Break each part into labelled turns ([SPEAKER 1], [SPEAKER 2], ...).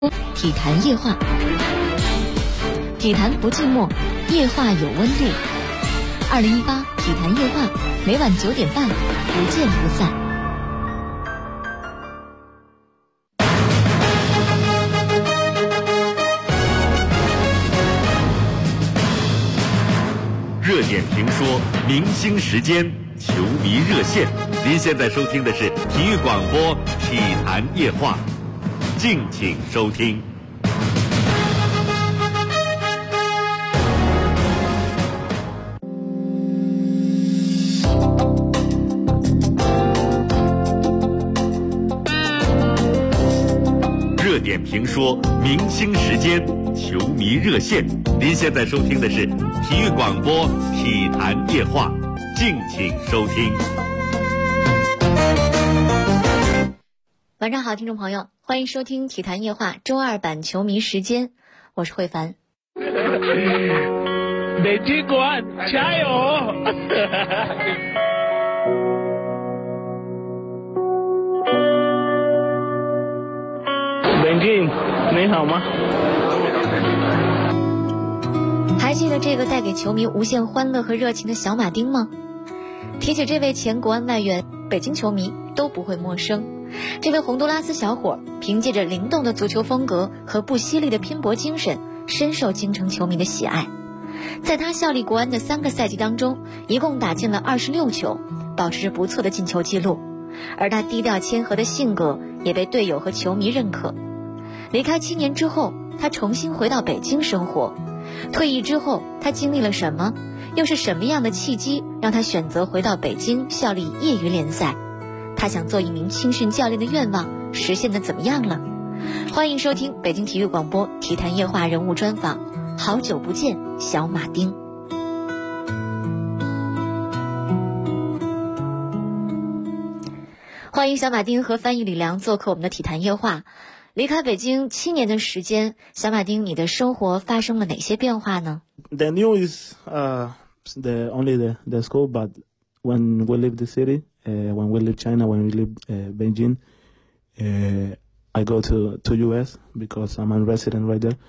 [SPEAKER 1] 体坛夜话，体坛不寂寞，夜话有温度。2018体坛夜话，每晚9点半，不见不散。
[SPEAKER 2] 热点评说，明星时间，球迷热线。您现在收听的是体育广播体坛夜话，敬请收听。热点评说，明星时间，球迷热线。您现在收听的是体育广播体坛夜话，敬请收听。
[SPEAKER 1] 晚上好，听众朋友，欢迎收听体坛夜话周二版球迷时间，我是慧凡。
[SPEAKER 3] 北京国安加油！冷静，你好吗？
[SPEAKER 1] 还记得这个带给球迷无限欢乐和热情的小马丁吗？提起这位前国安外援，北京球迷都不会陌生。这位洪都拉斯小伙凭借着灵动的足球风格和不犀利的拼搏精神，深受京城球迷的喜爱。在他效力国安的3个赛季当中，一共打进了26球，保持着不错的进球记录。而他低调谦和的性格也被队友和球迷认可。离开7年之后，他重新回到北京生活。退役之后，他经历了什么？又是什么样的契机让他选择回到北京效力业余联赛？他想做一名青训教练的愿望实现的怎么样了？欢迎收听北京体育广播体坛夜话人物专访，好久不见小马丁。欢迎小马丁和翻译李良做客我们的体坛夜话。离开北京7年的时间，小马丁，你的生活发生了哪些变化呢？
[SPEAKER 4] The new is only the school, but when we leave the city, when we leave China, when we leave Beijing, I go to US because I'm a resident right there,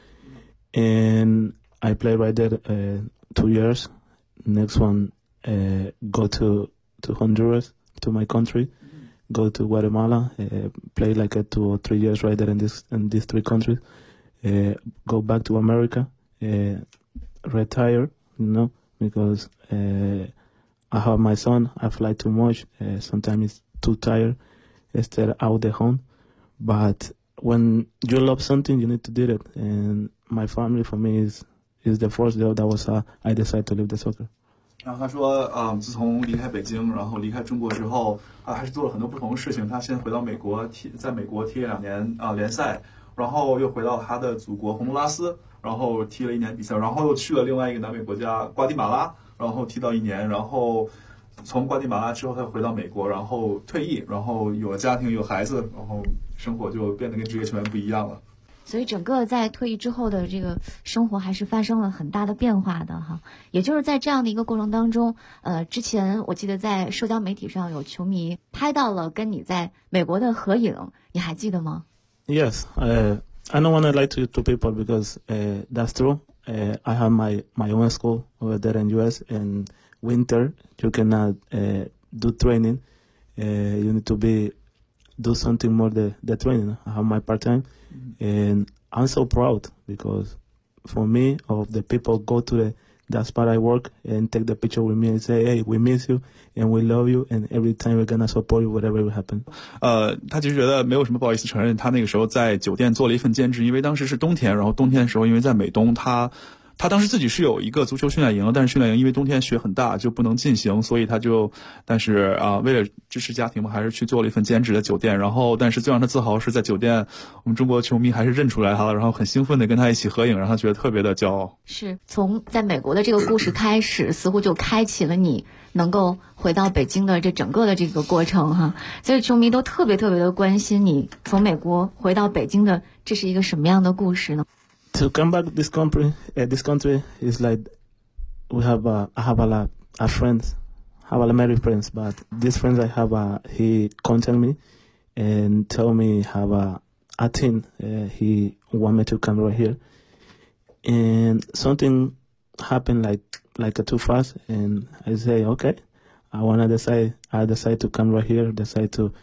[SPEAKER 4] and I play right there 2 years. Next one, go to Honduras, to my country.Go to Guatemala, play like 2 or 3 years right there in these 3 countries. Go back to America, retire, because I have my son. I fly too much. Sometimes it's too tired. Stay out the home. But when you love something, you need to do it. And my family for me is the first job that was I decided to leave the soccer.
[SPEAKER 5] 然后他说，自从离开北京，然后离开中国之后，还是做了很多不同的事情。他先回到美国在美国踢了2年联赛，然后又回到他的祖国洪都拉斯，然后踢了1年比赛，然后又去了另外一个南美国家瓜地马拉，然后踢到1年，然后从瓜地马拉之后他回到美国，然后退役，然后有了家庭有孩子，然后生活就变得跟职业球员不一样了。
[SPEAKER 1] 所以整个在退役之后的这个生活还是发生了很大的变化的哈。也就是在这样的一个过程当中，之前我记得在社交媒体上有球迷拍到了跟你在美国的合影，你还记得吗？
[SPEAKER 4] Yes, I don't want to lie to people because that's true. I have my own school over there in US. In winter, you cannot do training. You need to do something more the training. I have my part-time.And I'm so proud because for me, of the people go to that spot I work and take the picture with me and say, hey, we miss you and we love you and every time we're gonna support you whatever will happen.
[SPEAKER 5] 他其实觉得没有什么不好意思承认，他那个时候在酒店做了一份兼职，因为当时是冬天，然后冬天的时候因为在美东，他当时自己是有一个足球训练营，但是训练营因为冬天雪很大就不能进行，所以他就为了支持家庭嘛，还是去做了一份兼职的酒店。然后但是最让他自豪是在酒店，我们中国球迷还是认出来他了，然后很兴奋的跟他一起合影，让他觉得特别的骄傲。
[SPEAKER 1] 是从在美国的这个故事开始，似乎就开启了你能够回到北京的这整个的这个过程哈。所以球迷都特别的关心你从美国回到北京的这是一个什么样的故事呢
[SPEAKER 4] ？To come back this country is like I have a lot of friends, have a lot of many friends, but these friends I have, he contact me and tell me have 18, he wanted me to come right here, and something happened like too fast, and I say, okay, I decide to come right here, decide to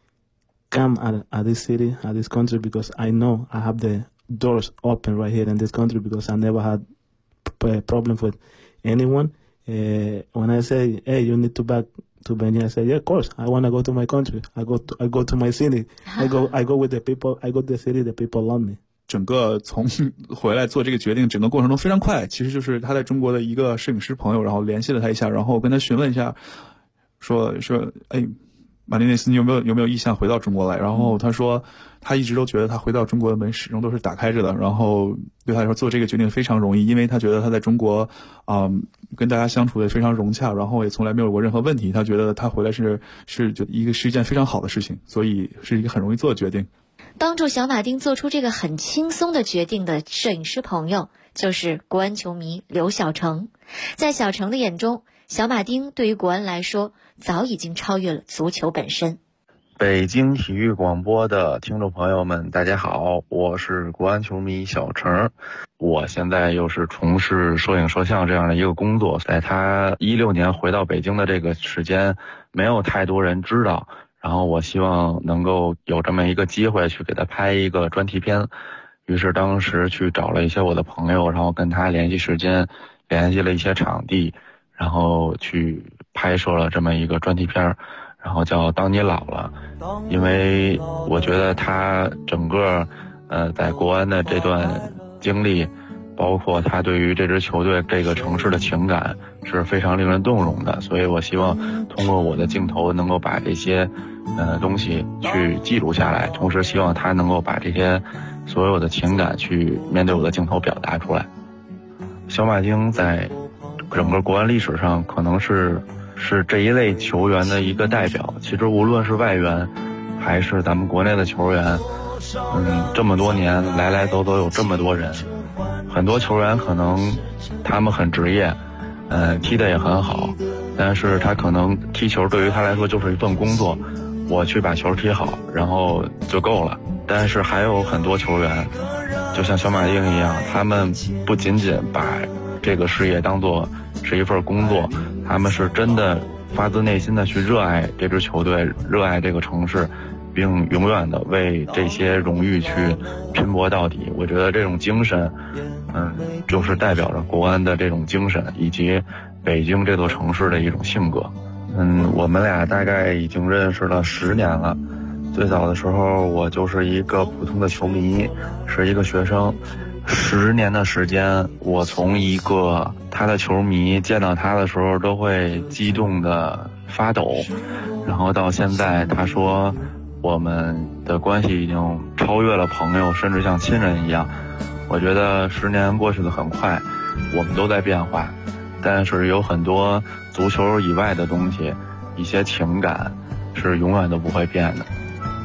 [SPEAKER 4] come at this city, at this country, because I know I have the doors open right here in this country, because I never had problems with anyone. When I say, hey, you need to back to Beijing, I say, yeah, of course, I want to go to my country. I go to my city. I go with the people. I go to the city. The people love me.
[SPEAKER 5] 整个从回来做这个决定，整个过程中非常快。其实就是他在中国的一个摄影师朋友，然后联系了他一下，然后跟他询问一下，说，哎，马丁内斯，你有没有意向回到中国来？然后他说，他一直都觉得他回到中国的门始终都是打开着的。然后对他来说做这个决定非常容易，因为他觉得他在中国，跟大家相处的非常融洽，然后也从来没有过任何问题。他觉得他回来是一件非常好的事情，所以是一个很容易做的决定。
[SPEAKER 1] 帮助小马丁做出这个很轻松的决定的摄影师朋友，就是国安球迷刘晓成。在小成的眼中，小马丁对于国安来说，早已经超越了足球本身。
[SPEAKER 6] 北京体育广播的听众朋友们，大家好，我是国安球迷小成。我现在又是从事摄影摄像这样的一个工作，在他16年回到北京的这个时间，没有太多人知道。然后我希望能够有这么一个机会去给他拍一个专题片，于是当时去找了一些我的朋友，然后跟他联系时间，联系了一些场地，然后去拍摄了这么一个专题片，然后叫《当你老了》。因为我觉得他整个在国安的这段经历，包括他对于这支球队这个城市的情感是非常令人动容的，所以我希望通过我的镜头能够把这些东西去记录下来，同时希望他能够把这些所有的情感去面对我的镜头表达出来。小马丁在整个国安历史上可能是这一类球员的一个代表，其实无论是外援还是咱们国内的球员，这么多年来来走走有这么多人，很多球员可能他们很职业，踢得也很好，但是他可能踢球对于他来说就是一份工作，我去把球踢好然后就够了。但是还有很多球员就像小马丁一样，他们不仅仅把这个事业当作是一份工作，他们是真的发自内心的去热爱这支球队，热爱这个城市，并永远的为这些荣誉去拼搏到底。我觉得这种精神就是代表着国安的这种精神，以及北京这座城市的一种性格。我们俩大概已经认识了10年了。最早的时候我就是一个普通的球迷，是一个学生。10年的时间，我从一个他的球迷见到他的时候都会激动的发抖，然后到现在他说我们的关系已经超越了朋友，甚至像亲人一样。我觉得10年过去的很快，我们都在变化，但是有很多足球以外的东西，一些情感是永远都不会变的。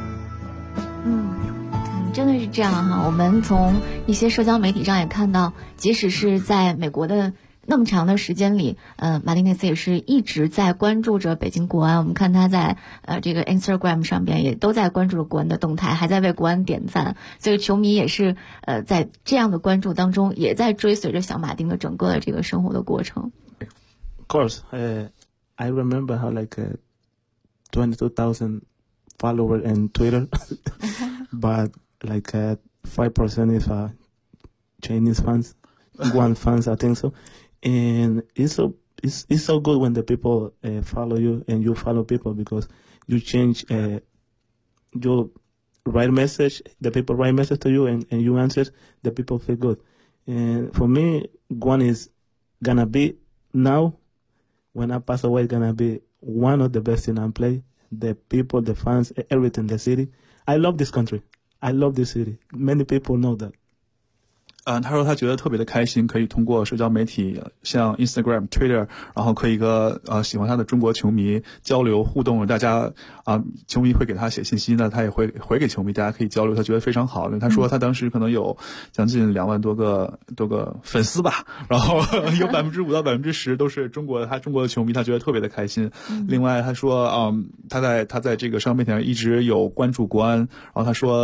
[SPEAKER 1] 真的是这样哈。我们从一些社交媒体上也看到，即使是在美国的那么长的时间里，马丁内斯也是一直在关注着北京国安。我们看他在这个 Instagram 上边也都在关注着国安的动态，还在为国安点赞。所以球迷也是在这样的关注当中，也在追随着小马丁的整个的这个生活的过程。
[SPEAKER 4] Of course, I remember how like 22,000 followers on Twitter, but like 5% is Chinese fans, Guan fans, I think so. And it's so good when the people follow you and you follow people, because you change your write message, the people write message to you and you answer, the people feel good. And for me, Guan is gonna be now, when I pass away, gonna be one of the best things I play. The people, the fans, everything, the city. I love this country. I love this city. Many people know that.
[SPEAKER 5] 他说他觉得特别的开心，可以通过社交媒体像 Instagram、Twitter， 然后可以跟喜欢他的中国球迷交流互动，大家球迷会给他写信息呢，他也会回给球迷，大家可以交流，他觉得非常好。他说他当时可能有将近2万多个粉丝吧，然后有5%到10%都是中国的球迷，他觉得特别的开心。另外他说他在这个社交媒体上一直有关注国安，然后他说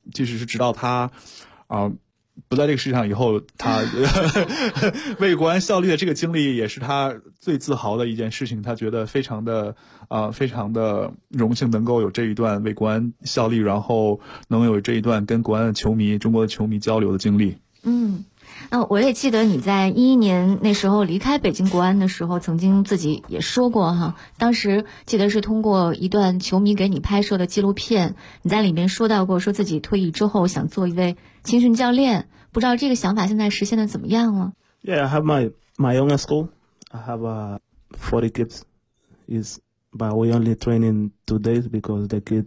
[SPEAKER 5] 即使是直到他不在这个世界上以后，他为国安效力的这个经历也是他最自豪的一件事情。他觉得非常的荣幸能够有这一段为国安效力，然后能有这一段跟国安的球迷、中国的球迷交流的经历。
[SPEAKER 1] 我也记得你在2011年那时候离开北京国安的时候，曾经自己也说过哈，当时记得是通过一段球迷给你拍摄的纪录片，你在里面说到过，说自己退役之后想做一位青训教练，不知道这个想法现在实现的怎么样了？
[SPEAKER 4] Yeah, I have my own school. I have 40 kids. But we only train in 2 days because the kids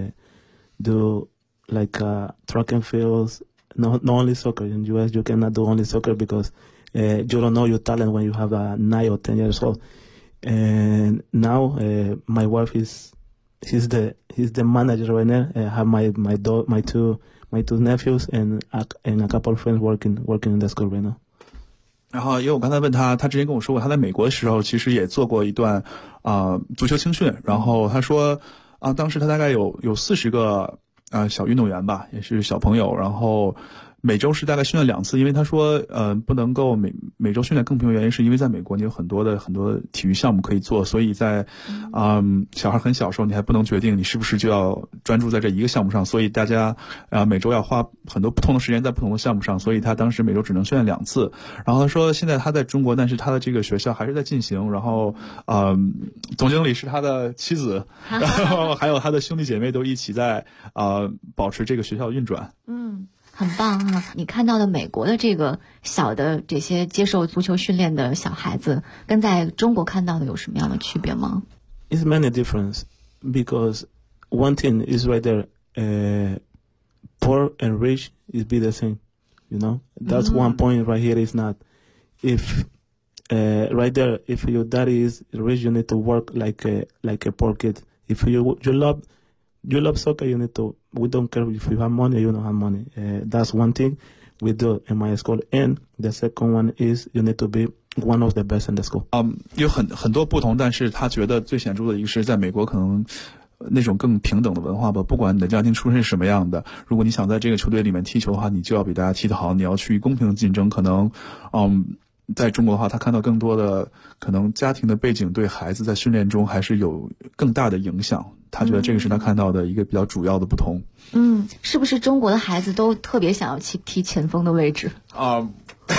[SPEAKER 4] do like track and fields. Not only soccer. In US, you cannot do only soccer because you don't know your talent when you have 9 or 10 years old. And now my wife he's the manager right now. I have my two nephews and a couple of friends working in the school right now.
[SPEAKER 5] 然后因为我刚才问他之前跟我说过，他在美国的时候其实也做过一段足球青训，然后他说当时他大概有40个小运动员吧，也是小朋友，然后每周是大概训练2次，因为他说不能够每周训练更频繁，原因是因为在美国你有很多体育项目可以做，所以在小孩很小的时候你还不能决定你是不是就要专注在这一个项目上，所以大家每周要花很多不同的时间在不同的项目上，所以他当时每周只能训练2次。然后他说现在他在中国，但是他的这个学校还是在进行，然后总经理是他的妻子，然后还有他的兄弟姐妹都一起在保持这个学校运转。
[SPEAKER 1] 很棒啊！你看到的美国的这个小的这些接受足球训练的小孩子，跟在中国看到的有什么样的区别吗？
[SPEAKER 4] It's many difference because one thing is right there, poor and rich is be the same, you know. That's one point right here is not. If right there, if your daddy is rich, you need to work like a poor kid. If you love soccer, you need to. We don't care if you have money or you don't have money. That's one thing we do in my school. And the second one is you need to be one of the best in the school.
[SPEAKER 5] 有很多不同，但是他觉得最显著的一个是在美国可能那种更平等的文化吧，不管你的家庭出身是什么样的，如果你想在这个球队里面踢球的话，你就要比大家踢得好，你要去公平的竞争。可能在中国的话，他看到更多的可能家庭的背景对孩子在训练中还是有更大的影响，他觉得这个是他看到的一个比较主要的不同。
[SPEAKER 1] 是不是中国的孩子都特别想要去踢前锋的位置
[SPEAKER 4] I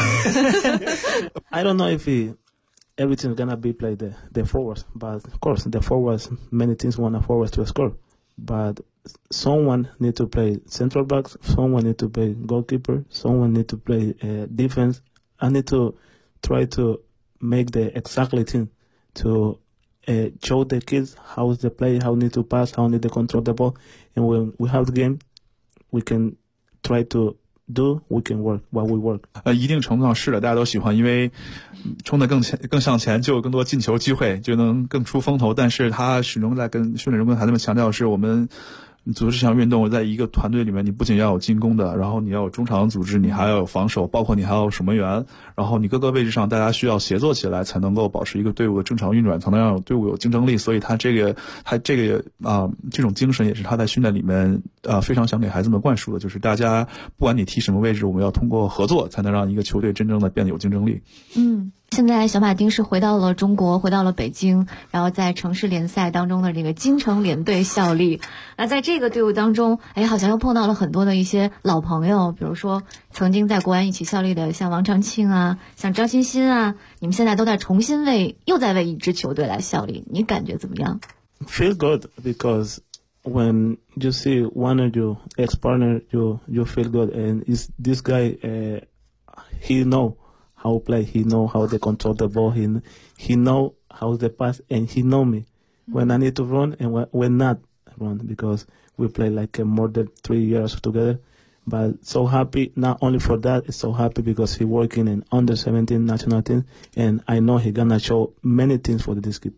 [SPEAKER 4] don't know if everything's gonna be played the forwards, but of course the forwards, many teams want the forwards to score, but someone need to play central backs, someone need to play goalkeeper, someone need to play defense. I need to try to make the exactly thing to show the kids how is the play, how need to pass, how need to control the ball, and when we have the game, we can try to do, we can work while we work.
[SPEAKER 5] 一定程度上是的，大家都喜欢，因为冲得更向前，就有更多进球机会，就能更出风头。但是他始终在跟训练中跟孩子们强调，是我们组织这项运动在一个团队里面，你不仅要有进攻的，然后你要有中场组织，你还要有防守，包括你还要有守门员，然后你各个位置上大家需要协作起来，才能够保持一个队伍的正常运转，才能让队伍有竞争力。所以他这种精神也是他在训练里面非常想给孩子们灌输的，就是大家不管你踢什么位置，我们要通过合作才能让一个球队真正的变得有竞争力。
[SPEAKER 1] 现在小马丁是回到了中国，回到了北京，然后在城市联赛当中的这个京城联队效力。那在这个队伍当中，好像又碰到了很多的一些老朋友，比如说曾经在国安一起效力的像王长庆啊，像张欣欣啊，你们现在都在又在为一支球队来效力，你感觉怎么样？
[SPEAKER 4] Feel good because when you see one of your ex-partner, you feel good, and this guy, he know how to play, he know how to control the ball, he know how to pass, and he know me when I need to run and when not run, because we play like more than 3 years together. But so happy, not only for that, it's so happy because he working in under 17 national team, and I know he gonna show many things for this kid.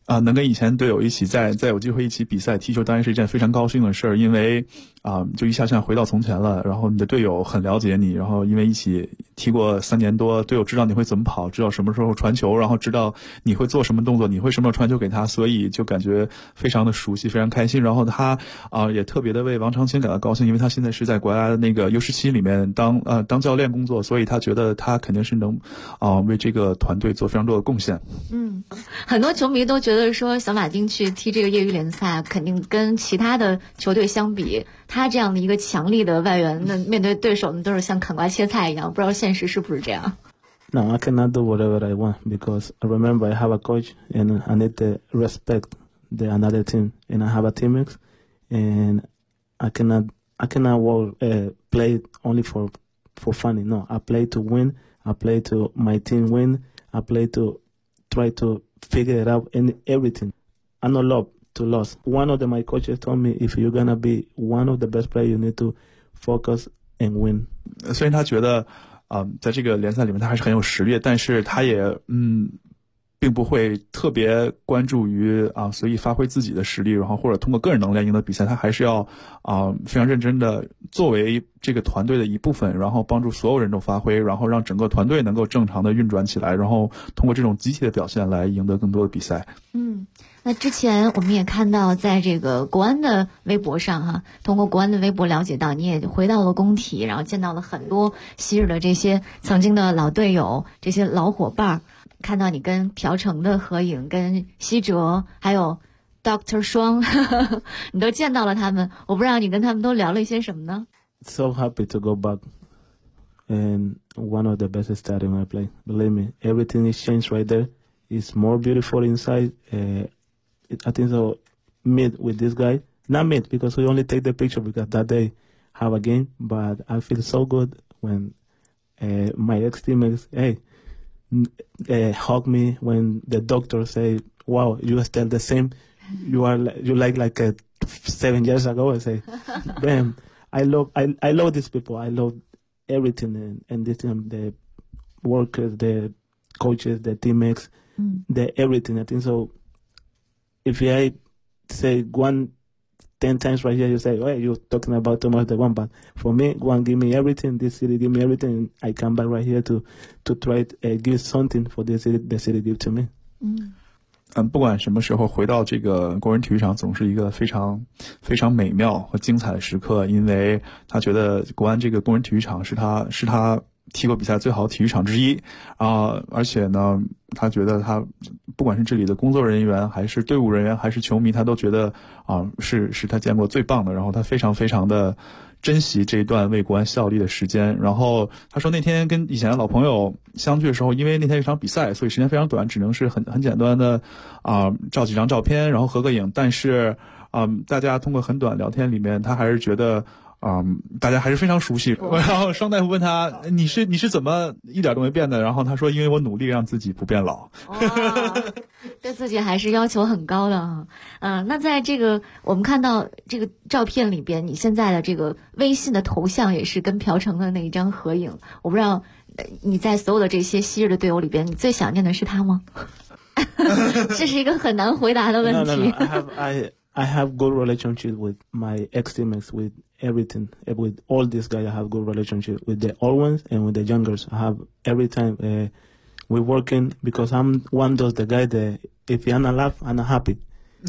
[SPEAKER 5] 能跟以前队友一起再有机会一起比赛踢球，当然是一件非常高兴的事儿，因为就一下像回到从前了。然后你的队友很了解你，然后因为一起踢过3年多，队友知道你会怎么跑，知道什么时候传球，然后知道你会做什么动作，你会什么时候传球给他，所以就感觉非常的熟悉，非常开心。然后他也特别的为王长青感到高兴，因为他现在是在国家的那个 U17里面当教练工作，所以他觉得他肯定是能为这个团队做非常多的贡献。
[SPEAKER 1] 很多球迷都觉得说小马丁去踢这个业余联赛，肯定跟其他的球队相比，他这样的一个强力的外援呢，面对对手呢都是像砍瓜切菜一样，不知道现实是不是这样。
[SPEAKER 4] No, I cannot do whatever I want because I remember I have a coach and I need to respect the another team and I have a teammates and I cannot play only for fun. No, I play to win. I play to my team win. I play to try to figure it out in everything. I don't love to lose. One of my coaches told me if you're gonna be one of the best players, you need to focus and win.
[SPEAKER 5] 虽然他觉得在这个联赛里面他还是很有实力，但是他也并不会特别关注于随意发挥自己的实力，然后或者通过个人能力赢得比赛，他还是要非常认真的作为这个团队的一部分，然后帮助所有人都发挥，然后让整个团队能够正常的运转起来，然后通过这种集体的表现来赢得更多的比赛。
[SPEAKER 1] 那之前我们也看到在这个国安的微博上通过国安的微博了解到你也回到了工体，然后见到了很多昔日的这些曾经的老队友，这些老伙伴，看到你跟朴成的合影，跟西哲还有 Dr. 双你都见到了他们，我不知道你跟他们都聊了一些什么呢？
[SPEAKER 4] So happy to go back and one of the best stadium I play. Believe me, everything is changed right there. It's more beautiful inside. I think so. Meet with this guy, not meet because we only take the picture because that day have a game. But I feel so good when my ex-teammates hug me. When the doctor say, "Wow, you are still the same. You like 7 years ago." I say, "Damn, I love these people. I love everything and this the workers, the coaches, the teammates, the everything. I think so." If I say one 10 times right here, you say, "Oh, you're talking about too much the one." But for me, one give me everything. This city give me everything. I come back right here to try give something for this city. The city give to me.
[SPEAKER 5] 不管什么时候回到这个国人体育场，总是一个非常非常美妙和精彩的时刻，因为他觉得国安这个工人体育场是他踢过比赛最好的体育场之一而且呢，他觉得他不管是这里的工作人员还是队伍人员还是球迷，他都觉得是他见过最棒的，然后他非常非常的珍惜这一段为国安效力的时间。然后他说那天跟以前的老朋友相聚的时候，因为那天有一场比赛，所以时间非常短，只能是很简单的照几张照片，然后合个影，但是大家通过很短聊天里面，他还是觉得大家还是非常熟悉。然后双大夫问他你是怎么一点都没变的，然后他说因为我努力让自己不变老。
[SPEAKER 1] 对自己还是要求很高的那在这个我们看到这个照片里边，你现在的这个微信的头像也是跟朴成的那一张合影，我不知道你在所有的这些昔日的队友里边，你最想念的是他吗？这是一个很难回答的问题。
[SPEAKER 4] No. I have good relationship with my ex-teammates, with everything. With all these guys, I have good relationship with the old ones and with the youngers. I have every time we're working because I'm one of the guys that if I'm not laugh, I'm not happy.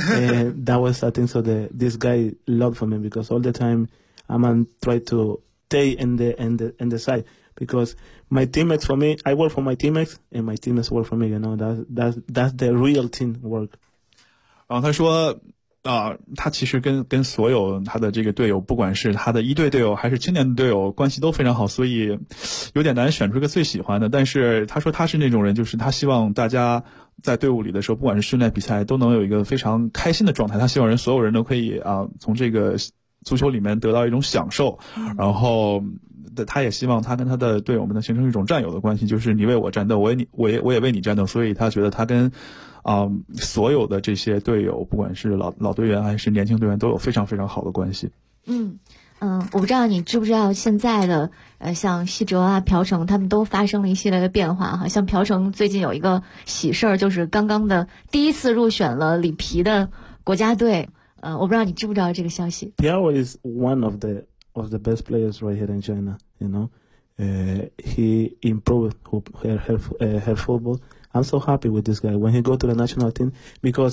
[SPEAKER 4] That was I think so. This guy loved for me because all the time I'm try to stay in the side because my teammates for me, I work for my teammates and my teammates work for me. You know that's the real team work.
[SPEAKER 5] 然后他说。他其实跟所有他的这个队友，不管是他的一队队友还是青年的队友，关系都非常好，所以有点难选出一个最喜欢的。但是他说他是那种人，就是他希望大家在队伍里的时候，不管是训练比赛，都能有一个非常开心的状态。他希望所有人都可以从这个足球里面得到一种享受，然后他也希望他跟他的队友们能形成一种战友的关系，就是你为我战斗，我也为你战斗。所以他觉得他跟所有的这些队友，不管是老队员还是年轻队员，都有非常非常好的关系。
[SPEAKER 1] 我不知道你知不知道现在的像西哲啊、朴成他们都发生了一系列的变化哈。像朴成最近有一个喜事儿，就是刚刚的第一次入选了里皮的国家队。我不知道你知不知道这个消息。
[SPEAKER 4] Piao is one of the best players right here in China. You know, he improved her football. I'm so happy with this guy when he go to the national team because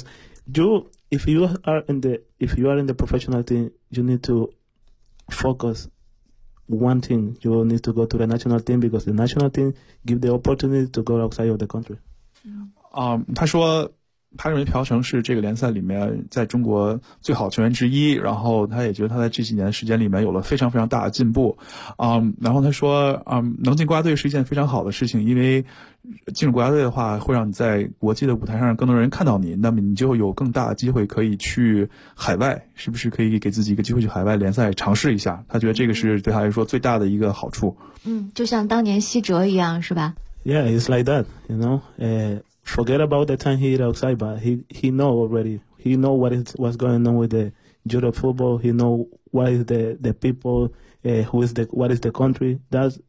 [SPEAKER 4] if you are in the professional team, you need to focus one thing. You need to go to the national team because the national team give the opportunity to go outside of the country.
[SPEAKER 5] 他说他认为朴成是这个联赛里面在中国最好球员之一，然后他也觉得他在这几年时间里面有了非常非常大的进步。然后他说能进国家队是一件非常好的事情，因为进入国家队的话会让你在国际的舞台上让更多人看到你，那么你就有更大的机会可以去海外，是不是可以给自己一个机会去海外联赛尝试一下，他觉得这个是对他来说最大的一个好处。
[SPEAKER 1] 就像当年西哲一样，是吧？
[SPEAKER 4] Yeah, it's like that, you know. Forget about the time he outside, but he know already. He know what's going on with the Europe football. He know what is the people, what is the country.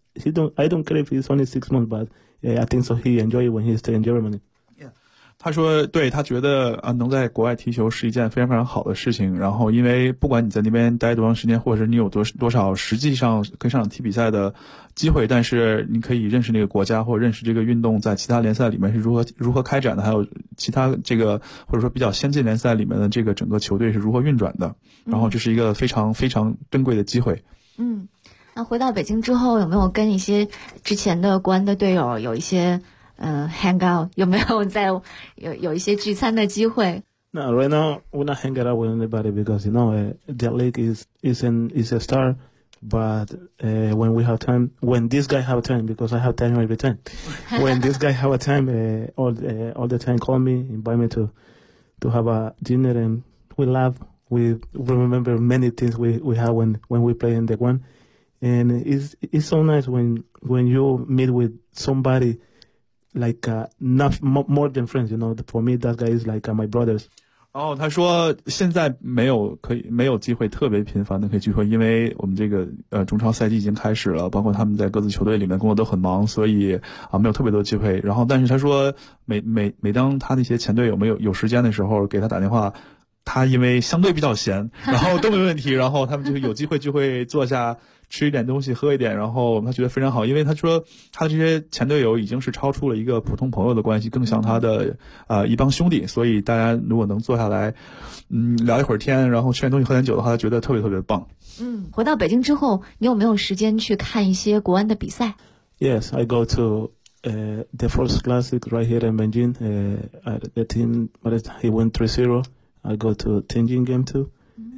[SPEAKER 4] I don't care if he's only 6 months, but I think so he enjoy it when he stay in Germany.
[SPEAKER 5] 他说对，他觉得能在国外踢球是一件非常非常好的事情，然后因为不管你在那边待多长时间，或者是你有多少实际上可以上场踢比赛的机会，但是你可以认识那个国家或者认识这个运动在其他联赛里面是如何开展的，还有其他这个或者说比较先进联赛里面的这个整个球队是如何运转的，然后这是一个非常非常珍贵的机会。
[SPEAKER 1] 那回到北京之后，有没有跟一些之前的国安的队友有一些hang out， 有没有在有一些聚餐的机会？
[SPEAKER 4] No, right now we're not hanging out with anybody because you know the league is a star. But when we have time, when this guy have time, because I have time every time. When this guy have a time, all the time call me, invite me to have a dinner, and we laugh. We remember many things we have when we play in the one, and it's so nice when you meet with somebody. Like not more than friends, you know. For me, that guy is like my brothers.
[SPEAKER 5] 然后他说现在没有机会特别频繁的可以聚会，因为我们这个中超赛季已经开始了，包括他们在各自球队里面工作都很忙，所以没有特别多机会。然后但是他说每当他那些前队友有时间的时候给他打电话，他因为相对比较闲，然后都没问题，然后他们就有机会就会坐下吃一点东西喝一点，然后他觉得非常好，因为他说他的这些前队友已经是超出了一个普通朋友的关系，更像他的一帮兄弟，所以大家如果能坐下来聊一会儿天，然后吃点东西喝点酒的话，他觉得特别特别棒。
[SPEAKER 1] 回到北京之后，你有没有时间去看一些国安的比赛？
[SPEAKER 4] Yes, I go to the first classic right here in Beijing. The team, he went 3-0. I go to Tianjin game too.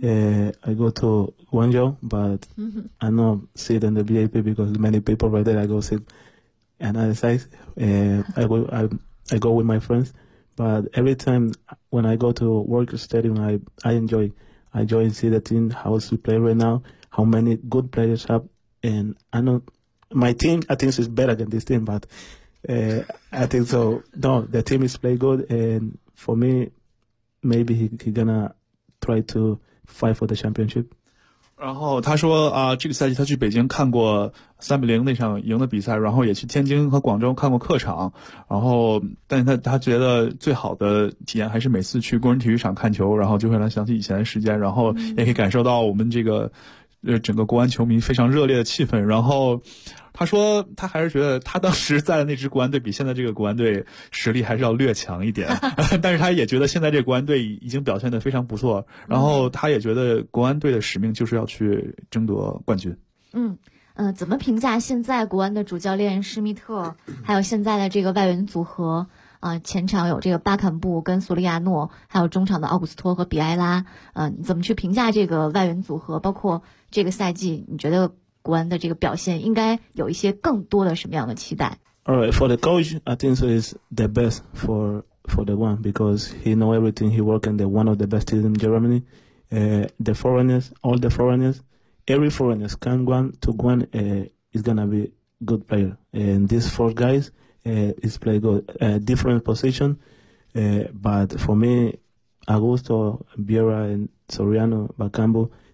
[SPEAKER 4] I go to Guangzhou, but I not sit in the VIP because many people right there. I go sit another side. I go with my friends, but every time when I go to work stadium, I enjoy see the team how we play right now, how many good players have, and I know my team I think is better than this team, but I think so. No, the team is play good, and for me, maybe he gonna try to fight for the championship.
[SPEAKER 5] 然后他说这个赛季他去北京看过3-0那场赢的比赛，然后也去天津和广州看过客场，然后但是他觉得最好的体验还是每次去工人体育场看球，然后就会让他想起以前的时间，然后也可以感受到我们这个整个国安球迷非常热烈的气氛。然后他说他还是觉得他当时在的那支国安队比现在这个国安队实力还是要略强一点但是他也觉得现在这个国安队已经表现得非常不错，然后他也觉得国安队的使命就是要去争夺冠军。
[SPEAKER 1] 怎么评价现在国安的主教练施密特，还有现在的这个外援组合前场有这个巴坎布跟索利亚诺，还有中场的奥古斯托和比埃拉，你怎么去评价这个外援组合？包括这个赛季，你觉得国安的这个表现应该有一些更多的什么样的期待？
[SPEAKER 4] Alright, for the coach, I think so is the best for the one because he know everything. He work in one of the best teams in Germany. The foreigners, all the foreigners, every foreigners can go to Guan is gonna be good player. And these 4 guys is play good, different position. But for me, Augusto, Vieira, and Soriano, Bacambo,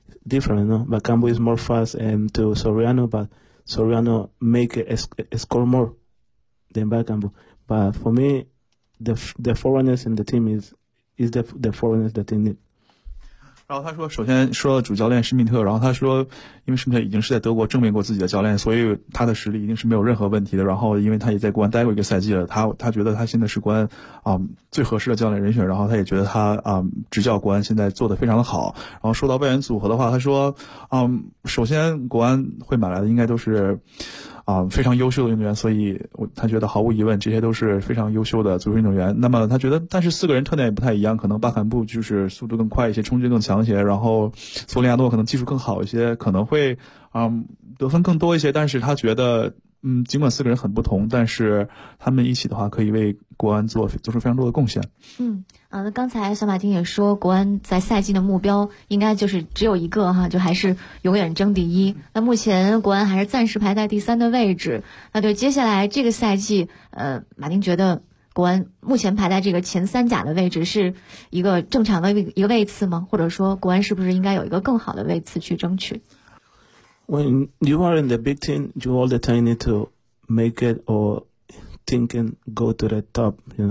[SPEAKER 4] different, Bakambu is more fast to Soriano, but Soriano make a score more than Bakambu. But for me, the foreigners in the team is the foreigners that they need.
[SPEAKER 5] 然后他说，首先说主教练施密特，然后他说，因为施密特已经是在德国证明过自己的教练，所以他的实力一定是没有任何问题的。然后因为他也在国安待过一个赛季了，他觉得他现在是国安最合适的教练人选，然后他也觉得他执教国安现在做得非常的好。然后说到外援组合的话，他说首先国安会买来的应该都是非常优秀的运动员，所以他觉得毫无疑问这些都是非常优秀的足球运动员。那么他觉得但是4个人特点也不太一样，可能巴坎布就是速度更快一些，冲击更强一些，然后索里亚诺可能技术更好一些，可能会得分更多一些，但是他觉得尽管4个人很不同，但是他们一起的话可以为国安做出非常多的贡献。
[SPEAKER 1] 那刚才小马丁也说，国安在赛季的目标应该就是只有一个哈，就还是永远争第一。那目前国安还是暂时排在第3的位置。那对接下来这个赛季，马丁觉得国安目前排在这个前3甲的位置是一个正常的一个位次吗？或者说国安是不是应该有一个更好的位次去争取？
[SPEAKER 4] When you are in the big team, you all the time need to make it or think and go to the top,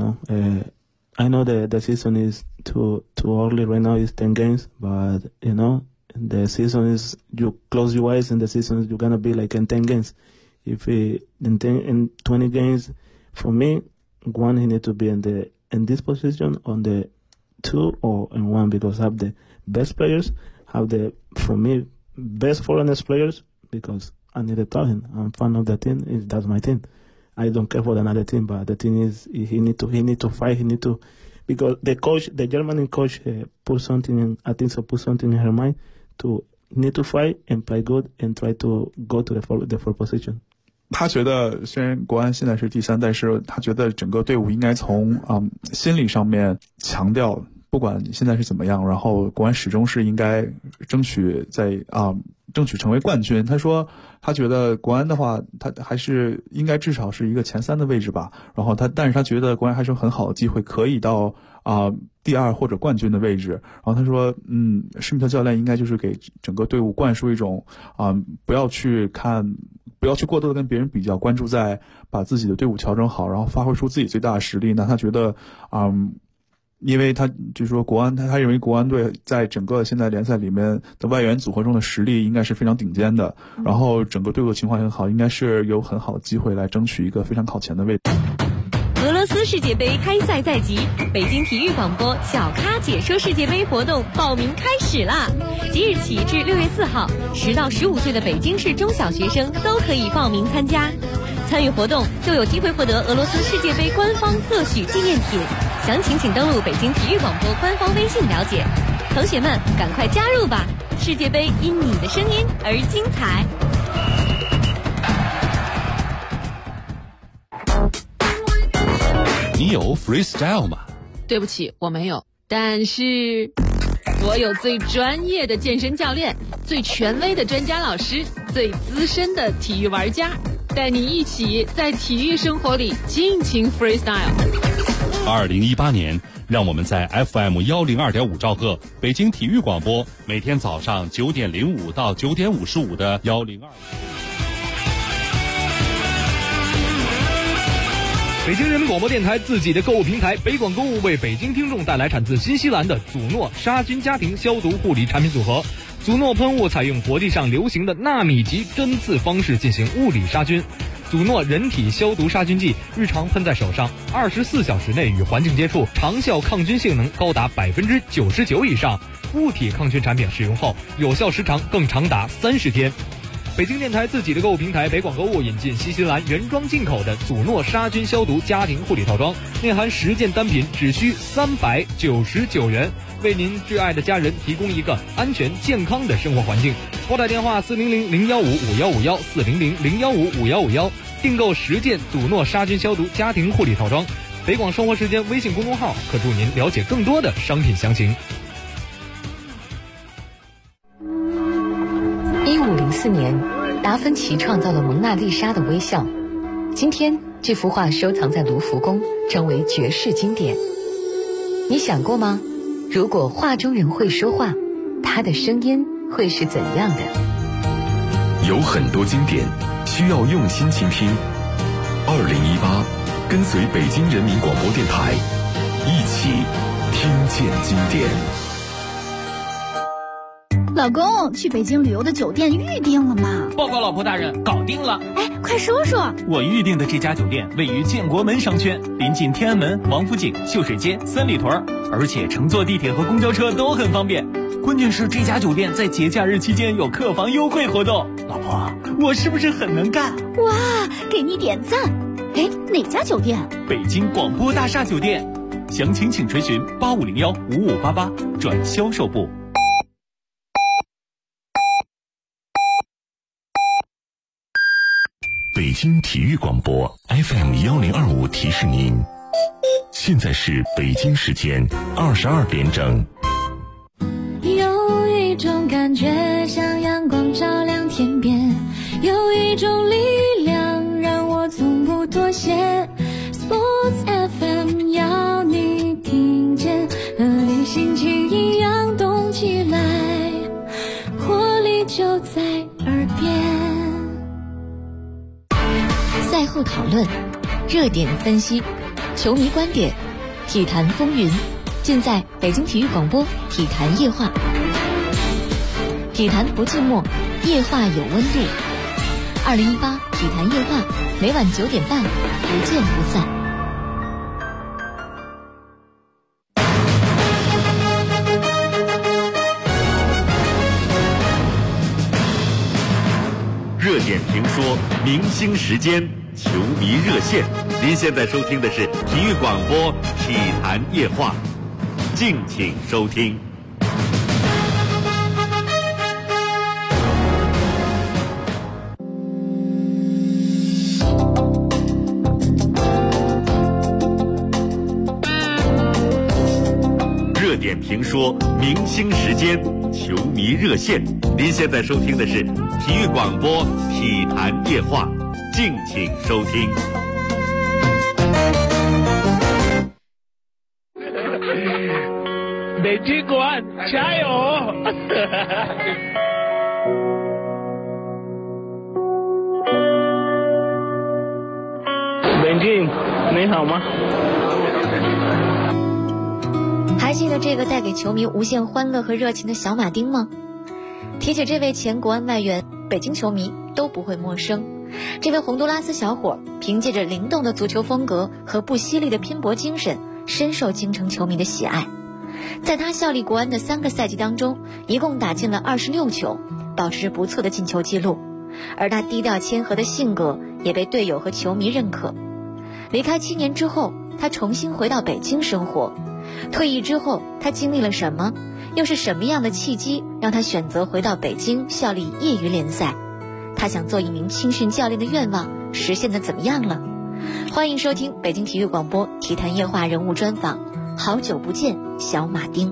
[SPEAKER 4] I know the season is too early right now. It's 10 games, but the season is, you close your eyes and the season is, you're gonna be like in 10 games. If in 20 games, for me, one he need to be in this position on the 2 or in 1 because have the best players, have the for me best foreigners players because I need to tell him I'm fan of the team. That's my team. I don't care for another team, but the thing is, he need to fight. He need to, because the German coach put something in her mind to need to fight and play good and try to go to the fourth position.
[SPEAKER 5] 他觉得虽然国安现在是第3，但是他觉得整个队伍应该从心理上面强调，不管现在是怎么样，然后国安始终是应该争取成为冠军。他说他觉得国安的话，他还是应该至少是一个前3的位置吧。然后但是他觉得国安还是有很好的机会可以到第2或者冠军的位置。然后他说施密特教练应该就是给整个队伍灌输一种不要去过多的跟别人比较，关注在把自己的队伍调整好，然后发挥出自己最大的实力。那他觉得因为他就是说国安，他认为国安队在整个现在联赛里面的外援组合中的实力应该是非常顶尖的，然后整个队伍的情况很好，应该是有很好的机会来争取一个非常靠前的位置。
[SPEAKER 7] 俄罗斯世界杯开赛在即，北京体育广播小咖解说世界杯活动报名开始啦！即日起至6月4号，10到15岁的北京市中小学生都可以报名参加。参与活动就有机会获得俄罗斯世界杯官方特许纪念品，详情请登录北京体育广播官方微信了解。同学们，赶快加入吧！世界杯因你的声音而精彩。
[SPEAKER 8] 你有 freestyle 吗？
[SPEAKER 9] 对不起，我没有。但是我有最专业的健身教练，最权威的专家老师，最资深的体育玩家，带你一起在体育生活里尽情 freestyle。
[SPEAKER 8] 2018年，让我们在 FM 102.5兆赫北京体育广播，每天早上9点05到9点55的102。
[SPEAKER 10] 北京人民广播电台自己的购物平台北广购物为北京听众带来产自新西兰的祖诺杀菌家庭消毒护理产品组合。祖诺喷雾采用国际上流行的纳米级针刺方式进行物理杀菌。祖诺人体消毒杀菌剂日常喷在手上，24小时内与环境接触，长效抗菌性能高达99%以上。物体抗菌产品使用后，有效时长更长达30天。北京电台自己的购物平台北广购物引进新西兰原装进口的祖诺杀菌消毒家庭护理套装，内含10件单品，只需399元，为您挚爱的家人提供一个安全健康的生活环境。拨打电话400-015-5151 400-015-5151，订购10件祖诺杀菌消毒家庭护理套装。北广生活时间微信公众号可助您了解更多的商品详情。
[SPEAKER 11] 1504年，达芬奇创造了蒙娜丽莎的微笑。今天，这幅画收藏在卢浮宫，成为绝世经典。你想过吗？如果画中人会说话，他的声音会是怎样的？
[SPEAKER 12] 有很多经典需要用心倾听。2018，跟随北京人民广播电台，一起听见经典。
[SPEAKER 13] 老公，去北京旅游的酒店预定了吗？
[SPEAKER 14] 报告老婆大人，搞定了。
[SPEAKER 13] 哎，快说说。
[SPEAKER 14] 我预定的这家酒店位于建国门商圈，临近天安门、王府井、秀水街、三里屯，而且乘坐地铁和公交车都很方便。关键是这家酒店在节假日期间有客房优惠活动。老婆，我是不是很能干？
[SPEAKER 13] 哇，给你点赞。哎，哪家酒店？
[SPEAKER 14] 北京广播大厦酒店。详情请垂询8501-5588转销售部。
[SPEAKER 12] 北京体育广播 FM1025提示您，现在是北京时间22点整。
[SPEAKER 15] 有一种感觉像阳光照亮天边，有一种力量让我从不妥协。Sports FM 要你听见，和你心情一样动起来，活力就在耳边。
[SPEAKER 1] 赛后讨论，热点分析，球迷观点，体坛风云，尽在北京体育广播体坛夜话。体坛不寂寞，夜话有温度。2018体坛夜话，每晚9点半，不见不散。
[SPEAKER 2] 热点评说，明星时间，球迷热线。您现在收听的是体育广播体坛夜话，敬请收听。热点评说，明星时间，球迷热线。您现在收听的是体育广播体坛夜话，敬请收听。
[SPEAKER 3] 北京国安加油！北京，你好吗？
[SPEAKER 1] 还记得这个带给球迷无限欢乐和热情的小马丁吗？提起这位前国安外援，北京球迷都不会陌生。这位洪都拉斯小伙凭借着灵动的足球风格和不犀利的拼搏精神，深受京城球迷的喜爱。在他效力国安的3个赛季当中，一共打进了26球，保持着不错的进球记录。而他低调谦和的性格也被队友和球迷认可。离开7年之后，他重新回到北京生活。退役之后，他经历了什么？又是什么样的契机让他选择回到北京效力业余联赛？他想做一名青训教练的愿望实现的怎么样了？欢迎收听北京体育广播体坛夜话人物专访，好久不见小马丁。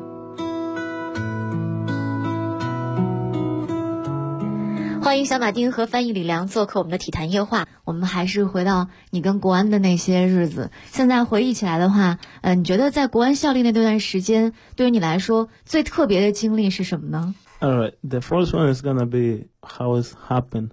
[SPEAKER 1] 欢迎小马丁和翻译李良做客我们的体坛夜话。
[SPEAKER 16] 我们还是回到你跟国安的那些日子，现在回忆起来的话，你觉得在国安效力那段时间，对于你来说最特别的经历是什么呢？
[SPEAKER 4] Alright, the first one is gonna be how it happened.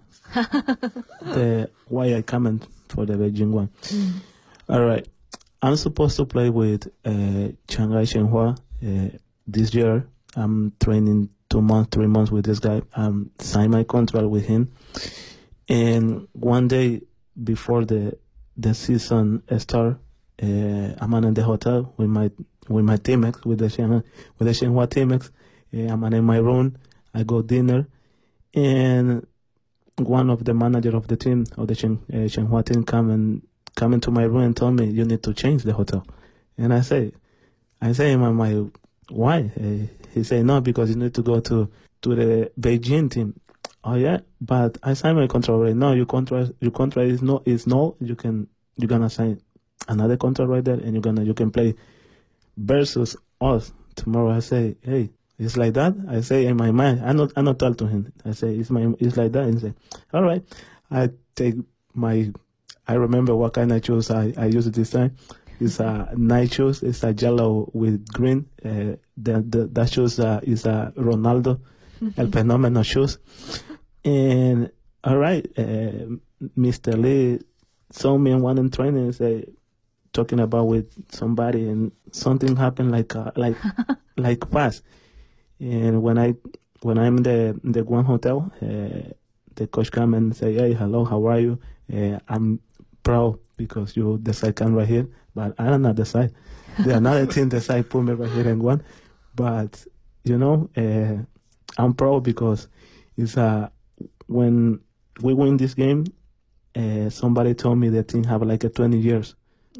[SPEAKER 4] Why I come for the Beijing one. Alright, I'm supposed to play with Shanghai Shenhua this year. I'm training 3 months with this guy. Signed my contract with him. And one day before the season start, I'm in the hotel with my teammates, with the Shenhua teammates. I'm in my room. I go dinner, and one of the manager of the team of the Shenhua team come into my room and told me you need to change the hotel. And I say in my mind, why? He said no, because you need to go to the Beijing team. Oh yeah, but I signed my contract already. No, your contract is null. You're gonna sign another contract right there, and you can play versus us tomorrow. I say, hey, it's like that. I say in my mind, I not tell to him. I say it's like that, and he say, all right. I remember what kind of shoes I used this time. It's a night shoes. It's a yellow with green. That shoes is a Ronaldo. El Phenomenal shoes. And all right, Mr. Lee saw me in one training, say, talking about with somebody, and something happened like fast. And when I'm in the Guam hotel, the coach come and say, hey, hello, how are you? I'm proud because you're the second right here, but I don't know the side. The another team decide put me right here in one, but I'm proud because it's when we win this game, somebody told me the team have like a 20 years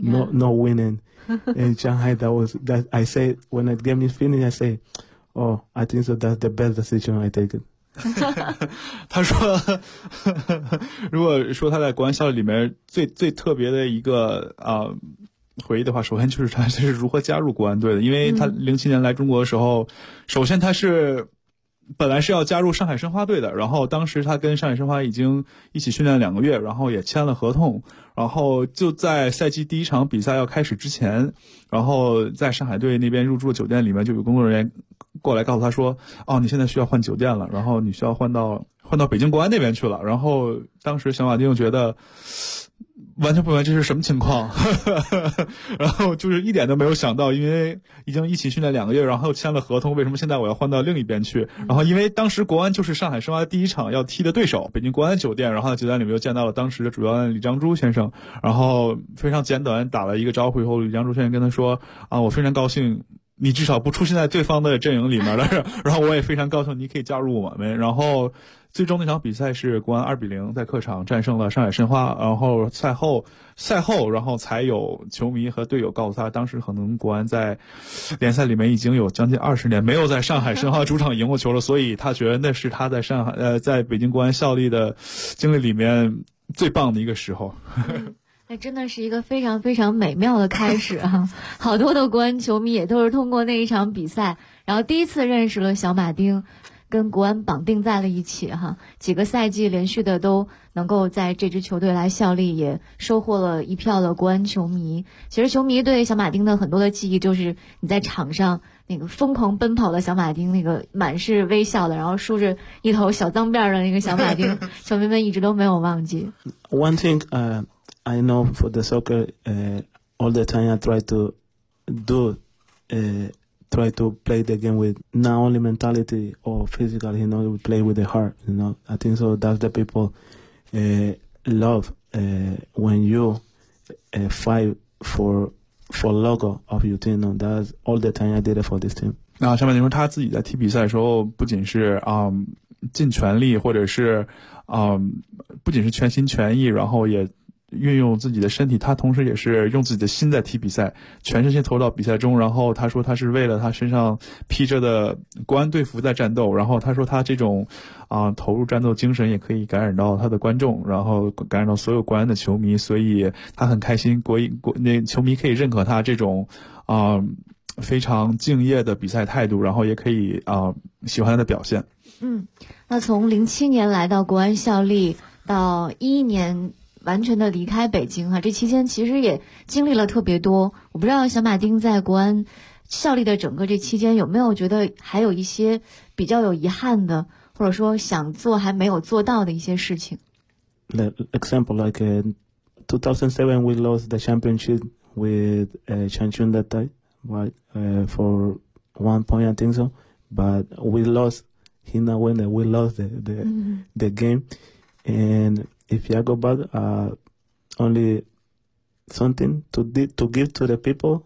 [SPEAKER 4] no winning in Shanghai. That I say when the game is finished, I say, oh, I think so that's the best decision I take it.
[SPEAKER 5] 他说如果说他在国安效力里面最特别的一个回忆的话，首先就是他是如何加入国安队的。因为他07年来中国的时候，首先他是本来是要加入上海申花队的，然后当时他跟上海申花已经一起训练2个月，然后也签了合同，然后就在赛季第一场比赛要开始之前，然后在上海队那边入住的酒店里面就有工作人员过来告诉他说，你现在需要换酒店了，然后你需要换到北京国安那边去了。然后当时小马丁就觉得完全不明白这是什么情况然后就是一点都没有想到，因为已经一起训练2个月，然后签了合同，为什么现在我要换到另一边去？然后因为当时国安就是上海申花第一场要踢的对手，北京国安酒店，然后在酒店里面又见到了当时的主教练李章洙先生，然后非常简短打了一个招呼以后，李章洙先生跟他说我非常高兴你至少不出现在对方的阵营里面了然后我也非常高兴你可以加入我们。然后最终那场比赛是国安2-0在客场战胜了上海申花，然后赛后然后才有球迷和队友告诉他，当时可能国安在联赛里面已经有将近20年没有在上海申花主场赢过球了，所以他觉得那是他在在北京国安效力的经历里面最棒的一个时候
[SPEAKER 16] 那真的是一个非常非常美妙的开始啊！好多的国安球迷也都是通过那一场比赛，然后第一次认识了小马丁，跟国安绑定在了一起哈。几个赛季连续的都能够在这支球队来效力，也收获了一票的国安球迷。其实球迷对小马丁的很多的记忆，就是你在场上那个疯狂奔跑的小马丁，那个满是微笑的，然后梳着一头小脏辫的那个小马丁，球迷们一直都没有忘记。
[SPEAKER 4] One thing I know for the soccer, all the time I try to play the game with not only mentality or physical, we play with the heart, I think so that's the people love when you fight for logo of your team, that's all the time I did it for this team.
[SPEAKER 5] 那小马丁说他自己在踢比赛的时候不仅是尽全力，或者是不仅是全心全意，然后也运用自己的身体，他同时也是用自己的心在踢比赛，全身心投入到比赛中。然后他说他是为了他身上披着的国安队服在战斗，然后他说他这种投入战斗精神也可以感染到他的观众，然后感染到所有国安的球迷，所以他很开心那球迷可以认可他这种非常敬业的比赛态度，然后也可以喜欢他的表现。
[SPEAKER 16] 那从07年来到国安效力到11年完全的离开北京这期间其实也经历了特别多。我不知道小马丁在国安效力的整个这期间有没有觉得还有一些比较有遗憾的，或者说想做还没有做到的一些事情。
[SPEAKER 4] Example like 2007 we lost the championship with Changchun that time, right? For 1 point I think so, but we lost. He not win it. We lost the game, and if I go back, only something to give to the people.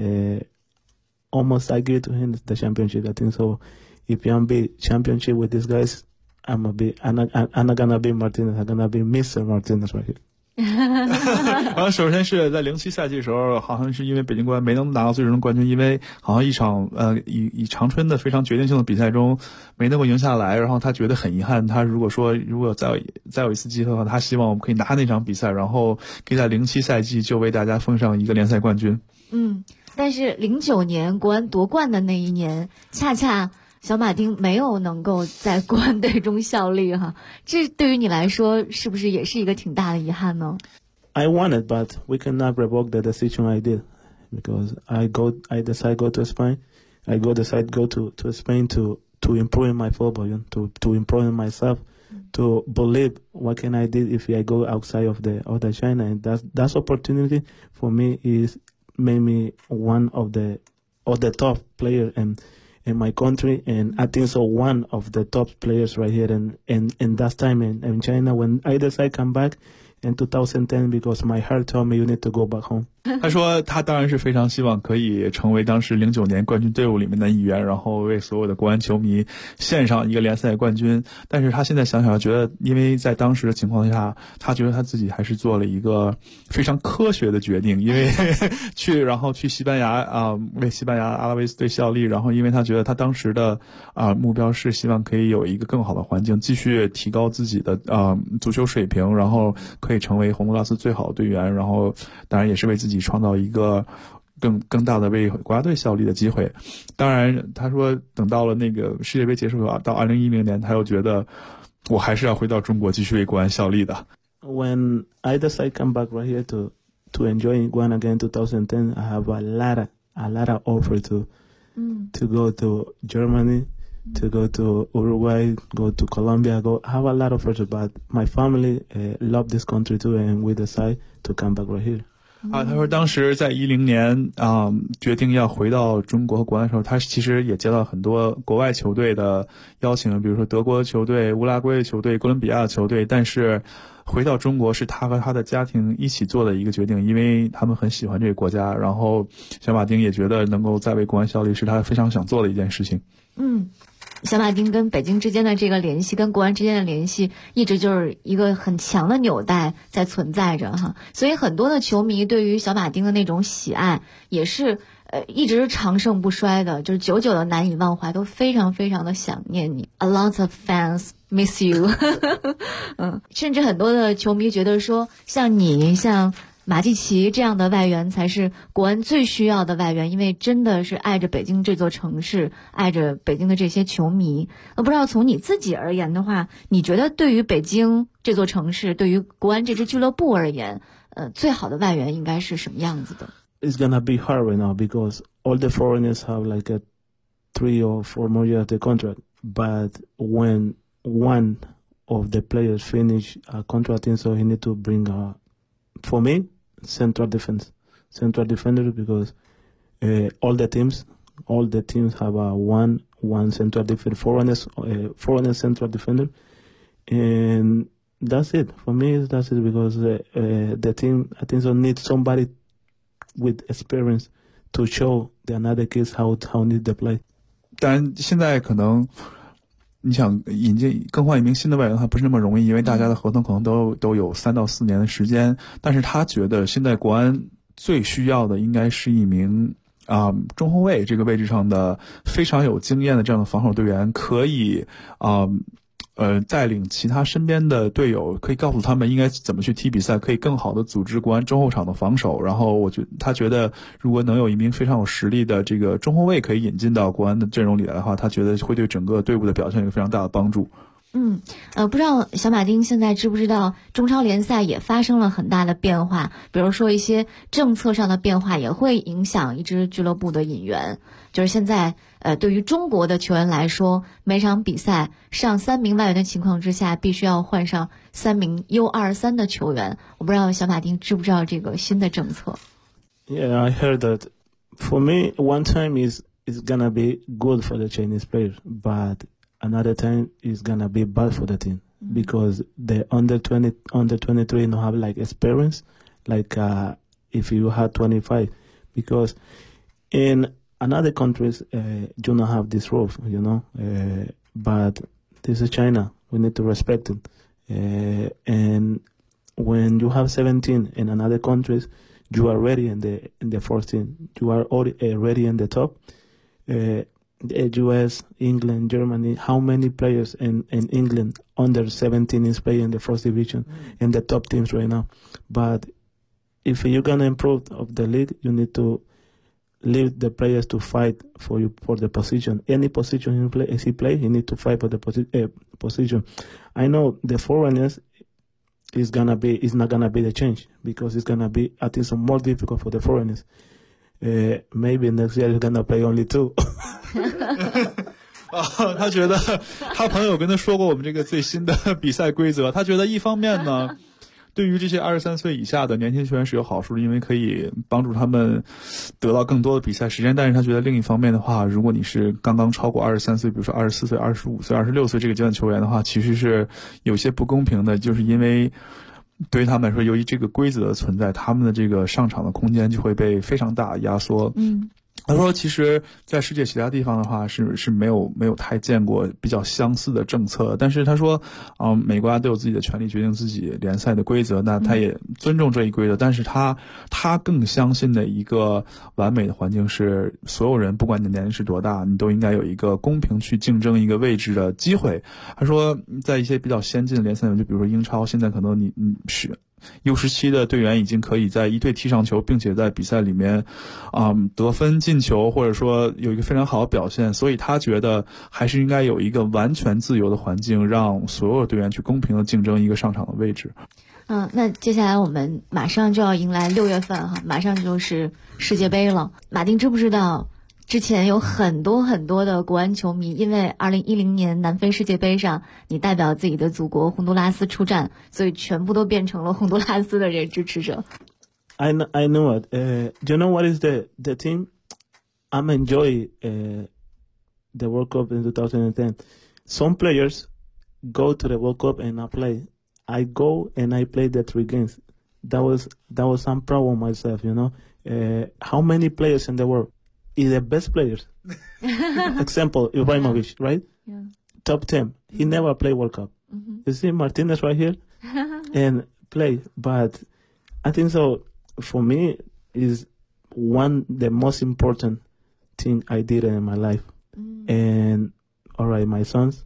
[SPEAKER 4] Almost I give to him the championship. I think so. If I'm be championship with these guys, I'm not gonna be Martinez. I'm gonna be Mr. Martinez right here.
[SPEAKER 5] 然后首先是在07赛季的时候，好像是因为北京国安没能拿到最终冠军，因为好像一场以长春的非常决定性的比赛中没能够赢下来，然后他觉得很遗憾。他如果再有一次机会的话，他希望我们可以拿那场比赛，然后可以在07赛季就为大家封上一个联赛冠军。
[SPEAKER 16] 但是09年国安夺冠的那一年，恰恰小马丁没有能够在国安队中效力这对于你来说是不是也是一个挺大的遗憾呢？
[SPEAKER 4] I wanted, but we cannot revoke the decision I did because I decide go to Spain. I decide go to Spain to improve my football, to improve myself, to believe what can I do if I go outside of the China, and that opportunity for me is made me one of the top player in my country, and I think so one of the top players right here in that time in China when I decided to come back in 2010 because my heart told me you need to go back home.
[SPEAKER 5] 他说他当然是非常希望可以成为当时09年冠军队伍里面的一员，然后为所有的国安球迷献上一个联赛冠军。但是他现在想想觉得，因为在当时的情况下，他觉得他自己还是做了一个非常科学的决定，因为然后去西班牙为西班牙阿拉维斯队效力，然后因为他觉得他当时的目标是希望可以有一个更好的环境，继续提高自己的足球水平，然后可以成为洪都拉斯最好的队员，然后当然也是为自己创造一个更大的为国家队效力的机会。当然他说等到了那个世界杯结束后，到2010年他又觉得我还是要回到中国继续为国安效力的。
[SPEAKER 4] When I decided to come back right here to enjoy Guan again in 2010, I have a lot of offer to go to Germany, to go to Uruguay, go to Colombia, I have a lot of offers, but my family love this country too, and we decide to come back right here.
[SPEAKER 5] 他说当时在2010年决定要回到中国和国安的时候，他其实也接到很多国外球队的邀请，比如说德国球队、乌拉圭球队、哥伦比亚球队，但是回到中国是他和他的家庭一起做的一个决定，因为他们很喜欢这个国家，然后小马丁也觉得能够再为国安效力是他非常想做的一件事情。
[SPEAKER 16] 小马丁跟北京之间的这个联系，跟国安之间的联系，一直就是一个很强的纽带在存在着哈。所以很多的球迷对于小马丁的那种喜爱，也是一直长盛不衰的，就是久久的难以忘怀，都非常非常的想念你。A lot of fans miss you 甚至很多的球迷觉得说，像你像马季奇这样的外援才是国安最需要的外援，因为真的是爱着北京这座城市，爱着北京的这些球迷。不知道从你自己而言的话，你觉得对于北京这座城市，对于国安这支俱乐部而言，最好的外援应该是什么样子的？
[SPEAKER 4] It's gonna be hard right now because all the foreigners have like a 3 or 4 more years of contract, but when one of the players finish a contract, so he need to bring for me, central defender because all the teams have one central defender, foreigner central defender, and that's it. For me, that's it because the team, I think, so needs somebody with experience to show the another kids how need to play.
[SPEAKER 5] 当然，现在可能你想更换一名新的外援的话不是那么容易，因为大家的合同可能都有3到4年的时间。但是他觉得现在国安最需要的应该是一名中后卫这个位置上的非常有经验的这样的防守队员，可以带领其他身边的队友，可以告诉他们应该怎么去踢比赛，可以更好的组织国安中后场的防守。然后他觉得如果能有一名非常有实力的这个中后卫可以引进到国安的阵容里来的话，他觉得会对整个队伍的表现有非常大的帮助。
[SPEAKER 16] 不知道小马丁现在知不知道中超联赛也发生了很大的变化，比如说一些政策上的变化也会影响一支俱乐部的引援。就是现在对于中国的球员来说，每场比赛上3名外援的情况之下，必须要换上3名 U23 的球员。我不知道小马丁知不知道这个新的政策。
[SPEAKER 4] Yeah, I heard that. For me, one time is gonna be good for the Chinese players, but another time is gonna be bad for the team because the under 23 don't have like experience like if you have 25, because in another countries do not have this rule, but this is China. We need to respect it. And when you have 17 in another countries, you are already in the 14. You are already in the top. The US, England, Germany, how many players in England under 17 is playing in the first division in the top teams right now? But if you're going to improve of the league, you need to leave the players to fight for the position. Any position he play, he need to fight for the position. I know the foreigners is not gonna be the change because it's gonna be, I think, more difficult for the foreigners. Maybe next year he's gonna play only 2.
[SPEAKER 5] 他觉得他朋友跟他说过我们这个最新的比赛规则，他觉得一方面呢，对于这些23岁以下的年轻球员是有好处的，因为可以帮助他们得到更多的比赛时间。但是他觉得另一方面的话，如果你是刚刚超过23岁，比如说24岁、25岁、26岁这个阶段球员的话，其实是有些不公平的，就是因为对于他们来说，由于这个规则的存在，他们的这个上场的空间就会被非常大压缩。他说其实在世界其他地方的话是没有太见过比较相似的政策，但是他说每国家都有自己的权利决定自己联赛的规则，那他也尊重这一规则，但是他更相信的一个完美的环境是所有人不管你的年龄是多大，你都应该有一个公平去竞争一个位置的机会。他说在一些比较先进的联赛，就比如说英超，现在可能你是U17的队员已经可以在一队踢上球，并且在比赛里面得分进球，或者说有一个非常好的表现，所以他觉得还是应该有一个完全自由的环境，让所有队员去公平的竞争一个上场的位置。
[SPEAKER 16] 那接下来我们马上就要迎来6月份马上就是世界杯了。马丁知不知道之前有很多的国安球迷因为2010年南非世界杯上你代表自己的祖国洪都拉斯出战，所以全部都变成了洪都拉斯的这支持者。
[SPEAKER 4] I know it. Do you know what is the team? I'm enjoy the World Cup in 2010. Some players go to the World Cup and not play. I go and I play the 3 games. That was some problem myself, you know. How many players in the world is the best players? Example, Ibrahimovic, right?
[SPEAKER 16] Yeah.
[SPEAKER 4] Top 10. He never played World Cup. You see Martinez right here and play, but I think so. For me, is the most important thing I did in my life. And all right, my sons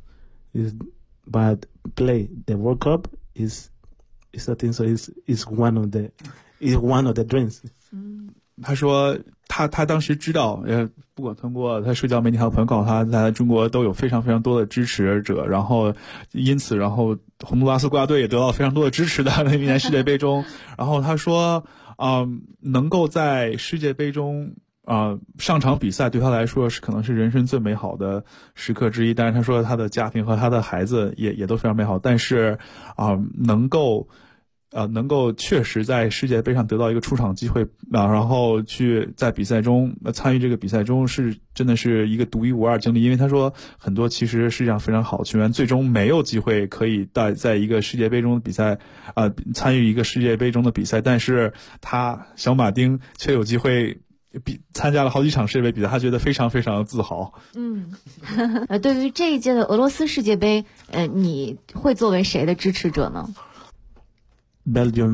[SPEAKER 4] but play the World Cup is I think so. Is one of the dreams.
[SPEAKER 5] 他说他当时知道，不管通过他社交媒体还有朋友告诉他，在中国都有非常非常多的支持者，然后因此洪都拉斯国家队也得到非常多的支持的那一年世界杯中。然后他说能够在世界杯中上场比赛对他来说可能是人生最美好的时刻之一。但是他说他的家庭和他的孩子也都非常美好，但是能够确实在世界杯上得到一个出场机会然后去在比赛中参与这个比赛中真的是一个独一无二经历。因为他说很多其实世界上非常好的球员最终没有机会可以在一个世界杯中的比赛参与一个世界杯中的比赛，但是小马丁却有机会参加了好几场世界杯比赛，他觉得非常非常的自豪。
[SPEAKER 16] 对于这一届的俄罗斯世界杯你会作为谁的支持者呢
[SPEAKER 4] ？Belgium,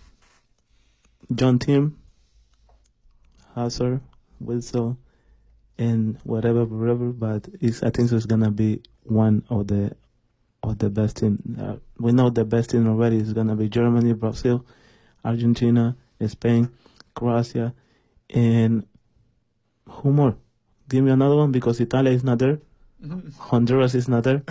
[SPEAKER 4] John Team, Hazard, Wilson, and whatever, but I think it's gonna be one of the best team. We know the best team already is gonna be Germany, Brazil, Argentina, Spain, Croatia, and who more? Give me another one because Italy is not there, Honduras is not there,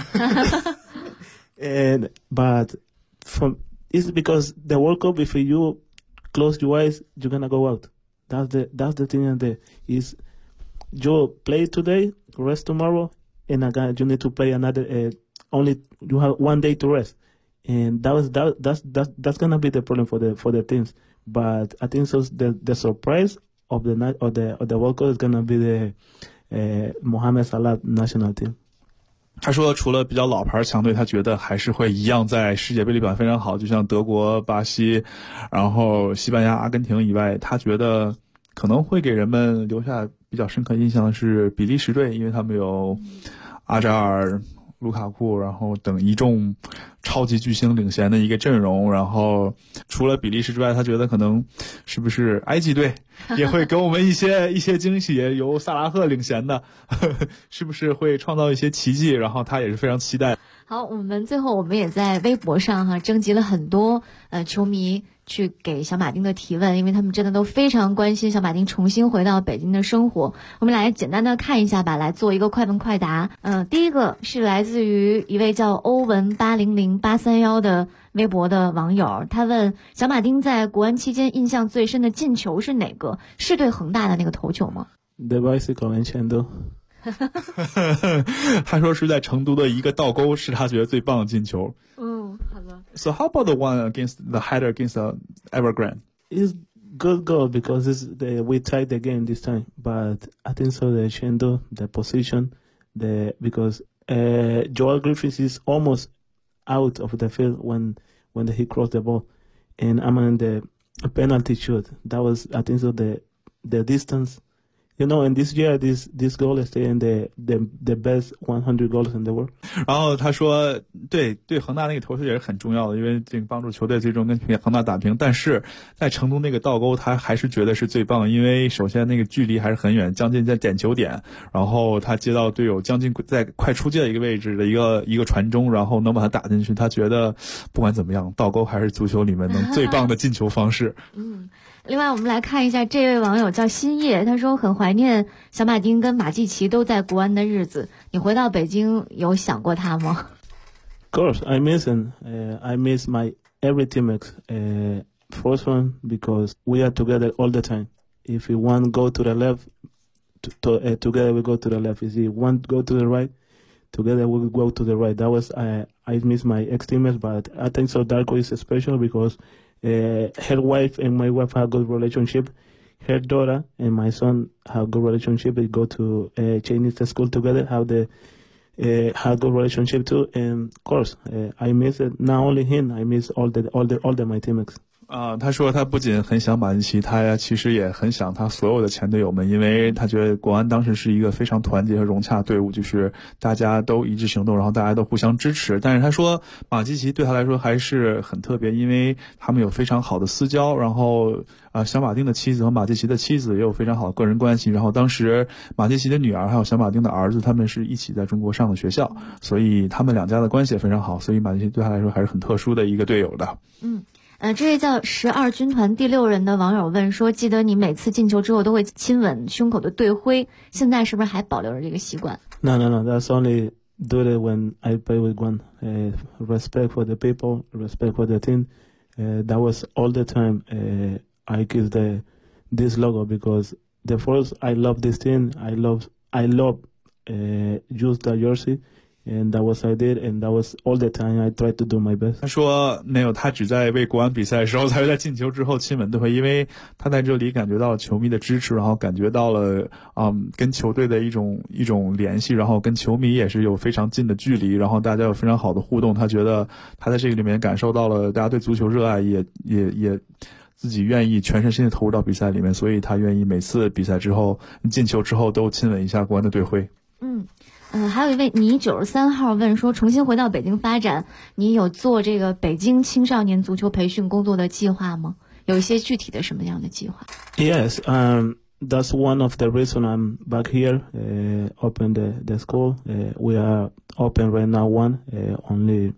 [SPEAKER 4] but it's because the World Cup, if you close your eyes, you're gonna go out. That's the thing there. Is you play today, rest tomorrow, and again you need to play another. Only you have one day to rest, and that's gonna be the problem for the teams. But I think so. The surprise of the night of the World Cup is gonna be the Mohamed Salah national team.
[SPEAKER 5] 他说除了比较老牌强队，他觉得还是会一样在世界杯里表现非常好，就像德国、巴西，然后西班牙、阿根廷以外，他觉得可能会给人们留下比较深刻印象的是比利时队，因为他们有阿扎尔、卢卡库，然后等一众超级巨星领衔的一个阵容。然后除了比利时之外，他觉得可能是不是埃及队也会给我们一些惊喜，由萨拉赫领衔的是不是会创造一些奇迹，然后他也是非常期待。
[SPEAKER 16] 好，我们最后也在微博上征集了很多球迷去给小马丁的提问，因为他们真的都非常关心小马丁重新回到北京的生活。我们来简单的看一下吧，来做一个快问快答。第一个是来自于一位叫欧文800831的微博的网友，他问小马丁在国安期间印象最深的进球是哪个？是对恒大的那个头球吗？
[SPEAKER 4] The bicycle in Chengdu.
[SPEAKER 5] 他说是在成都的一个倒钩是他觉得最棒的进球。
[SPEAKER 16] 好的。
[SPEAKER 5] So how about the one against the header against Evergrande?
[SPEAKER 4] It's good goal because we tied the game this time, but I think so the Chendo, the position, because Joel Griffiths is almost out of the field when he crossed the ball, and I'm on the penalty shoot. That was, I think so, the distance. You know, and this year, this goal is in the best 100 goals in the world.
[SPEAKER 5] 然后他说，对恒大那个头球也是很重要的，因为这个帮助球队最终跟恒大打平。但是在成都那个倒钩，他还是觉得是最棒，因为首先那个距离还是很远，将近在点球点，然后他接到队友将近在快出界的一个位置的一个传中，然后能把它打进去。他觉得不管怎么样，倒钩还是足球里面能最棒的进球方式。
[SPEAKER 16] 另外我们来看一下这位网友叫新叶，他说很怀念小马丁跟马季奇都在国安的日子，你回到北京有想过他吗？
[SPEAKER 4] Of course, I miss him. I miss my every teammates. First one, because we are together all the time. If you want go to the left, together we go to the left. If you want go to the right, together we go to the right. That was I miss my ex-teammates, but I think so Darko is special because her wife and my wife have good relationship. Her daughter and my son have good relationship. They go to Chinese school together. Have good relationship too. And of course, I miss it. Not only him, I miss all my teammates.
[SPEAKER 5] 他说他不仅很想马季奇，他其实也很想他所有的前队友们，因为他觉得国安当时是一个非常团结和融洽的队伍，就是大家都一致行动，然后大家都互相支持。但是他说马季奇对他来说还是很特别，因为他们有非常好的私交，然后小马丁的妻子和马季奇的妻子也有非常好的个人关系，然后当时马季奇的女儿还有小马丁的儿子他们是一起在中国上的学校，所以他们两家的关系也非常好，所以马季奇对他来说还是很特殊的一个队友的。
[SPEAKER 16] 这位叫12军团第6人的网友问说，记得你每次进球之后都会亲吻胸口的队徽，现在是不是还保留着这个习惯？
[SPEAKER 4] No. That's only do it when I play with one. Respect for the people, respect for the team. That was all the time. I kiss this logo because the first I love this team. I love use the jersey. And that was I did, and that was all the time I tried to do my best.
[SPEAKER 5] 他说没有，他只在为国安比赛的时候才会在进球之后亲吻队徽，因为他在这里感觉到了球迷的支持，然后感觉到了跟球队的一种联系，然后跟球迷也是有非常近的距离，然后大家有非常好的互动。他觉得他在这个里面感受到了大家对足球热爱，也自己愿意全身心的投入到比赛里面，所以他愿意每次比赛之后进球之后都亲吻一下国安的队徽。
[SPEAKER 16] 还有一位你93号问说，重新回到北京发展，你有做这个北京青少年足球培训工作的计划吗？有一些具体的什么样的计划？
[SPEAKER 4] Yes, that's one of the reason I'm back here. Open the school. We are open right now. Only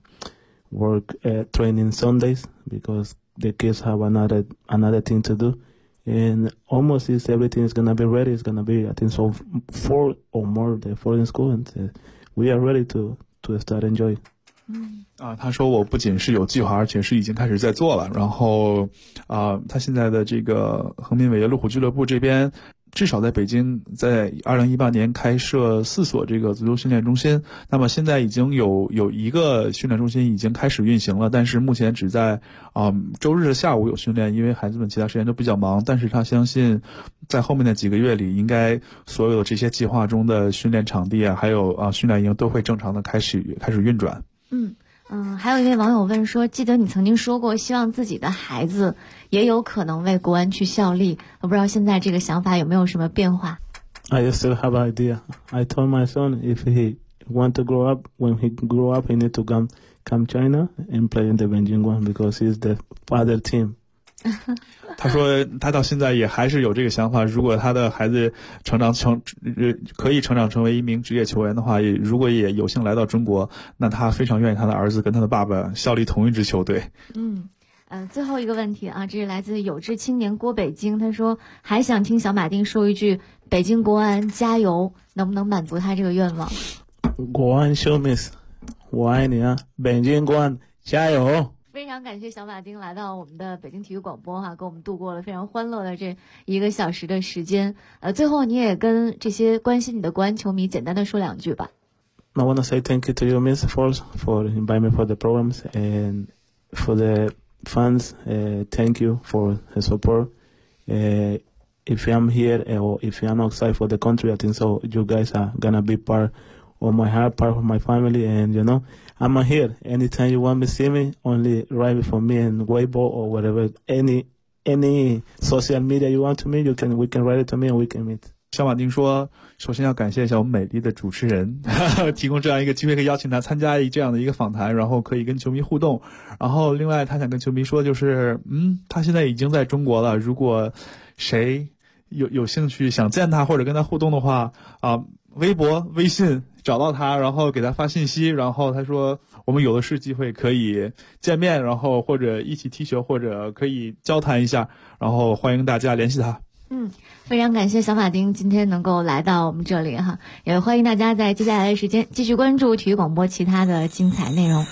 [SPEAKER 4] work training Sundays because the kids have another thing to do. And almost everything is gonna be ready. It's gonna be, I think, so 4 or more the foreign school, and we are ready to start enjoy.
[SPEAKER 5] 他说我不仅是有计划，而且是已经开始在做了。然后他现在的这个恒滨伟业路虎俱乐部这边，至少在北京，在2018年开设4所这个足球训练中心。那么现在已经有一个训练中心已经开始运行了，但是目前只在周日的下午有训练，因为孩子们其他时间都比较忙。但是他相信，在后面的几个月里，应该所有这些计划中的训练场地还有训练营都会正常的开始运转。
[SPEAKER 16] 还有一位网友问说，记得你曾经说过，希望自己的孩子也有可能为国安去效力，我不知道现在这个想法有没有什么变化？
[SPEAKER 4] I still have an idea. I told my son if he want to grow up, when he grow up, he need to come China and play in the Beijing one because he's the father team.
[SPEAKER 5] 他说他到现在也还是有这个想法，如果他的孩子可以成长成为一名职业球员的话，如果也有幸来到中国，那他非常愿意他的儿子跟他的爸爸效力同一支球队。
[SPEAKER 16] 最后一个问题这是来自有志青年郭北京，他说还想听小马丁说一句北京国安加油，能不能满足他这个愿望？
[SPEAKER 4] 国安 show miss， 我爱你啊，北京国安加油！
[SPEAKER 16] 非非常感谢小马丁来到我们的北京体育广播跟我们度过了非常欢乐的这1个小时的时间。最后你也跟这些关心你的国安球迷简单的说2句吧。
[SPEAKER 4] I want to say thank you to you, Miss Falls, for inviting me for the programs, and for the fans, thank you for the support. If I'm here or if I'm outside for the country, I think so you guys are gonna be part of my heart, part of my family, and you know, I'm here. Anytime you want to see me, only write for me in Weibo or whatever, any social media you want to meet, we can write it to me and we can meet.
[SPEAKER 5] 小马丁说，首先要感谢一下我们美丽的主持人提供这样一个机会，可以邀请他参加这样的一个访谈，然后可以跟球迷互动。然后另外他想跟球迷说，就是他现在已经在中国了，如果谁有兴趣想见他或者跟他互动的话微博微信找到他，然后给他发信息，然后他说我们有的是机会可以见面，然后或者一起踢球，或者可以交谈一下，然后欢迎大家联系他。
[SPEAKER 16] 非常感谢小马丁今天能够来到我们这里也欢迎大家在接下来的时间继续关注体育广播其他的精彩内容。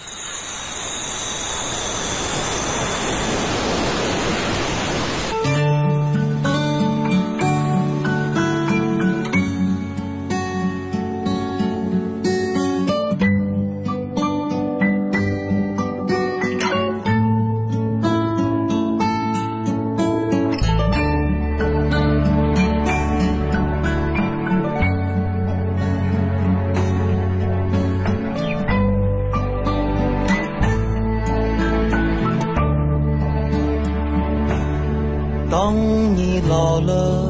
[SPEAKER 17] 当你老了，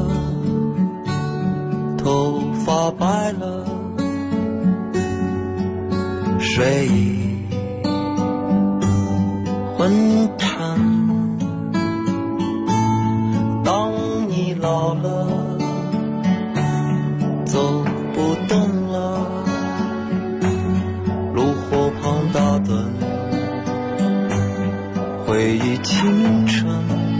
[SPEAKER 17] 头发白了，睡意昏沉。当你老了，走不动了，炉火旁打盹，回忆青春。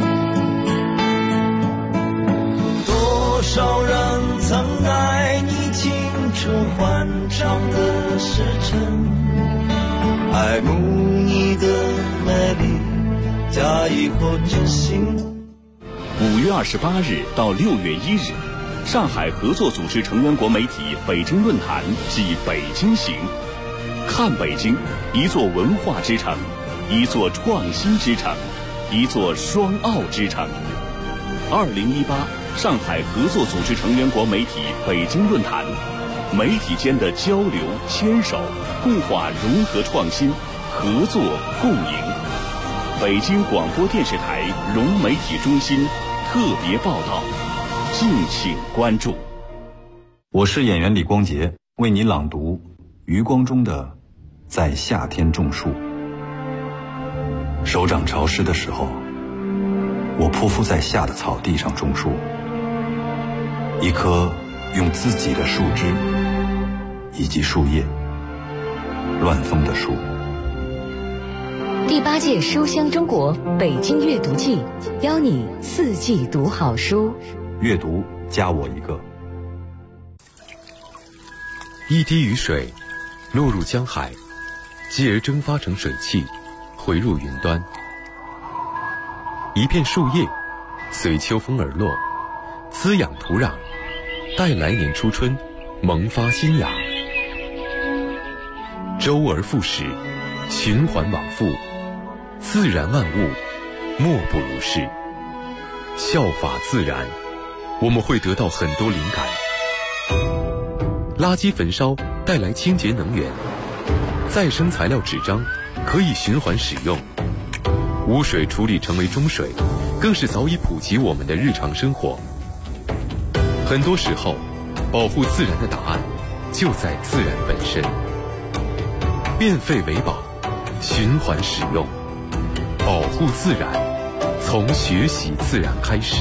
[SPEAKER 17] 多少人曾爱你青春欢畅的时辰，爱慕你的美丽，假意或真心。
[SPEAKER 2] 5月28日到6月1日，上海合作组织成员国媒体北京论坛暨北京行。看北京，一座文化之城，一座创新之城，一座双奥之城。2018上海合作组织成员国媒体北京论坛，媒体间的交流牵手，固化融合创新，合作共赢。北京广播电视台融媒体中心特别报道，敬请关注。
[SPEAKER 18] 我是演员李光洁，为你朗读余光中的《在夏天种树》。手掌潮湿的时候，我匍匐在夏的草地上种树，一棵用自己的树枝以及树叶乱封的树。
[SPEAKER 11] 第8届书香中国北京阅读季，邀你4季读好书。
[SPEAKER 18] 阅读加我一个。
[SPEAKER 19] 一滴雨水落入江海，继而蒸发成水汽，回入云端。一片树叶随秋风而落，滋养土壤，待来年初春萌发新芽。周而复始，循环往复，自然万物莫不如是。效法自然，我们会得到很多灵感。垃圾焚烧带来清洁能源，再生材料纸张可以循环使用，污水处理成为中水，更是早已普及我们的日常生活。很多时候，保护自然的答案就在自然本身。变废为宝，循环使用，保护自然，从学习自然开始。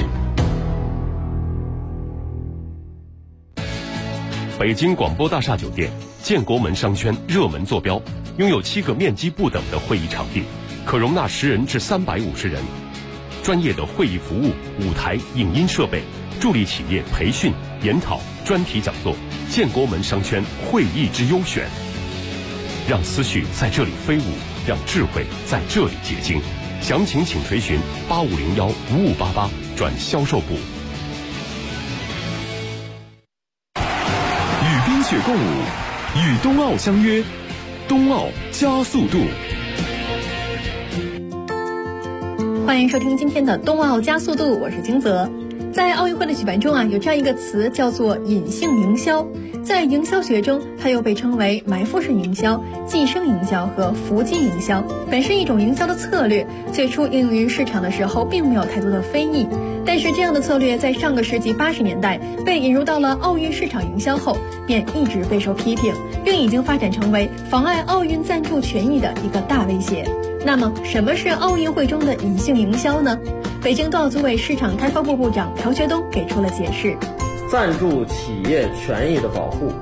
[SPEAKER 8] 北京广播大厦酒店建国门商圈热门坐标，拥有7个面积不等的会议场地，可容纳10人至350人。专业的会议服务、舞台、影音设备，助力企业培训、研讨、专题讲座。建国门商圈会议之优选，让思绪在这里飞舞， 让智慧在这里结晶。详情请垂询8501-5588转销售部。
[SPEAKER 12] 与冰雪共舞，与冬奥相约，冬奥加速度。
[SPEAKER 20] 欢迎收听今天的冬奥加速度，我是金泽。在奥运会的举办中有这样一个词叫做隐性营销。在营销学中，它又被称为埋伏式营销、寄生营销和伏击营销，本是一种营销的策略。最初应用于市场的时候，并没有太多的非议。但是这样的策略在上个世纪80年代被引入到了奥运市场营销后，便一直备受批评，并已经发展成为妨碍奥运赞助权益的一个大威胁。那么，什么是奥运会中的隐性营销呢？北京冬奥组委市场开发部部长朴学东给出了解释。
[SPEAKER 21] 赞助企业权益的保护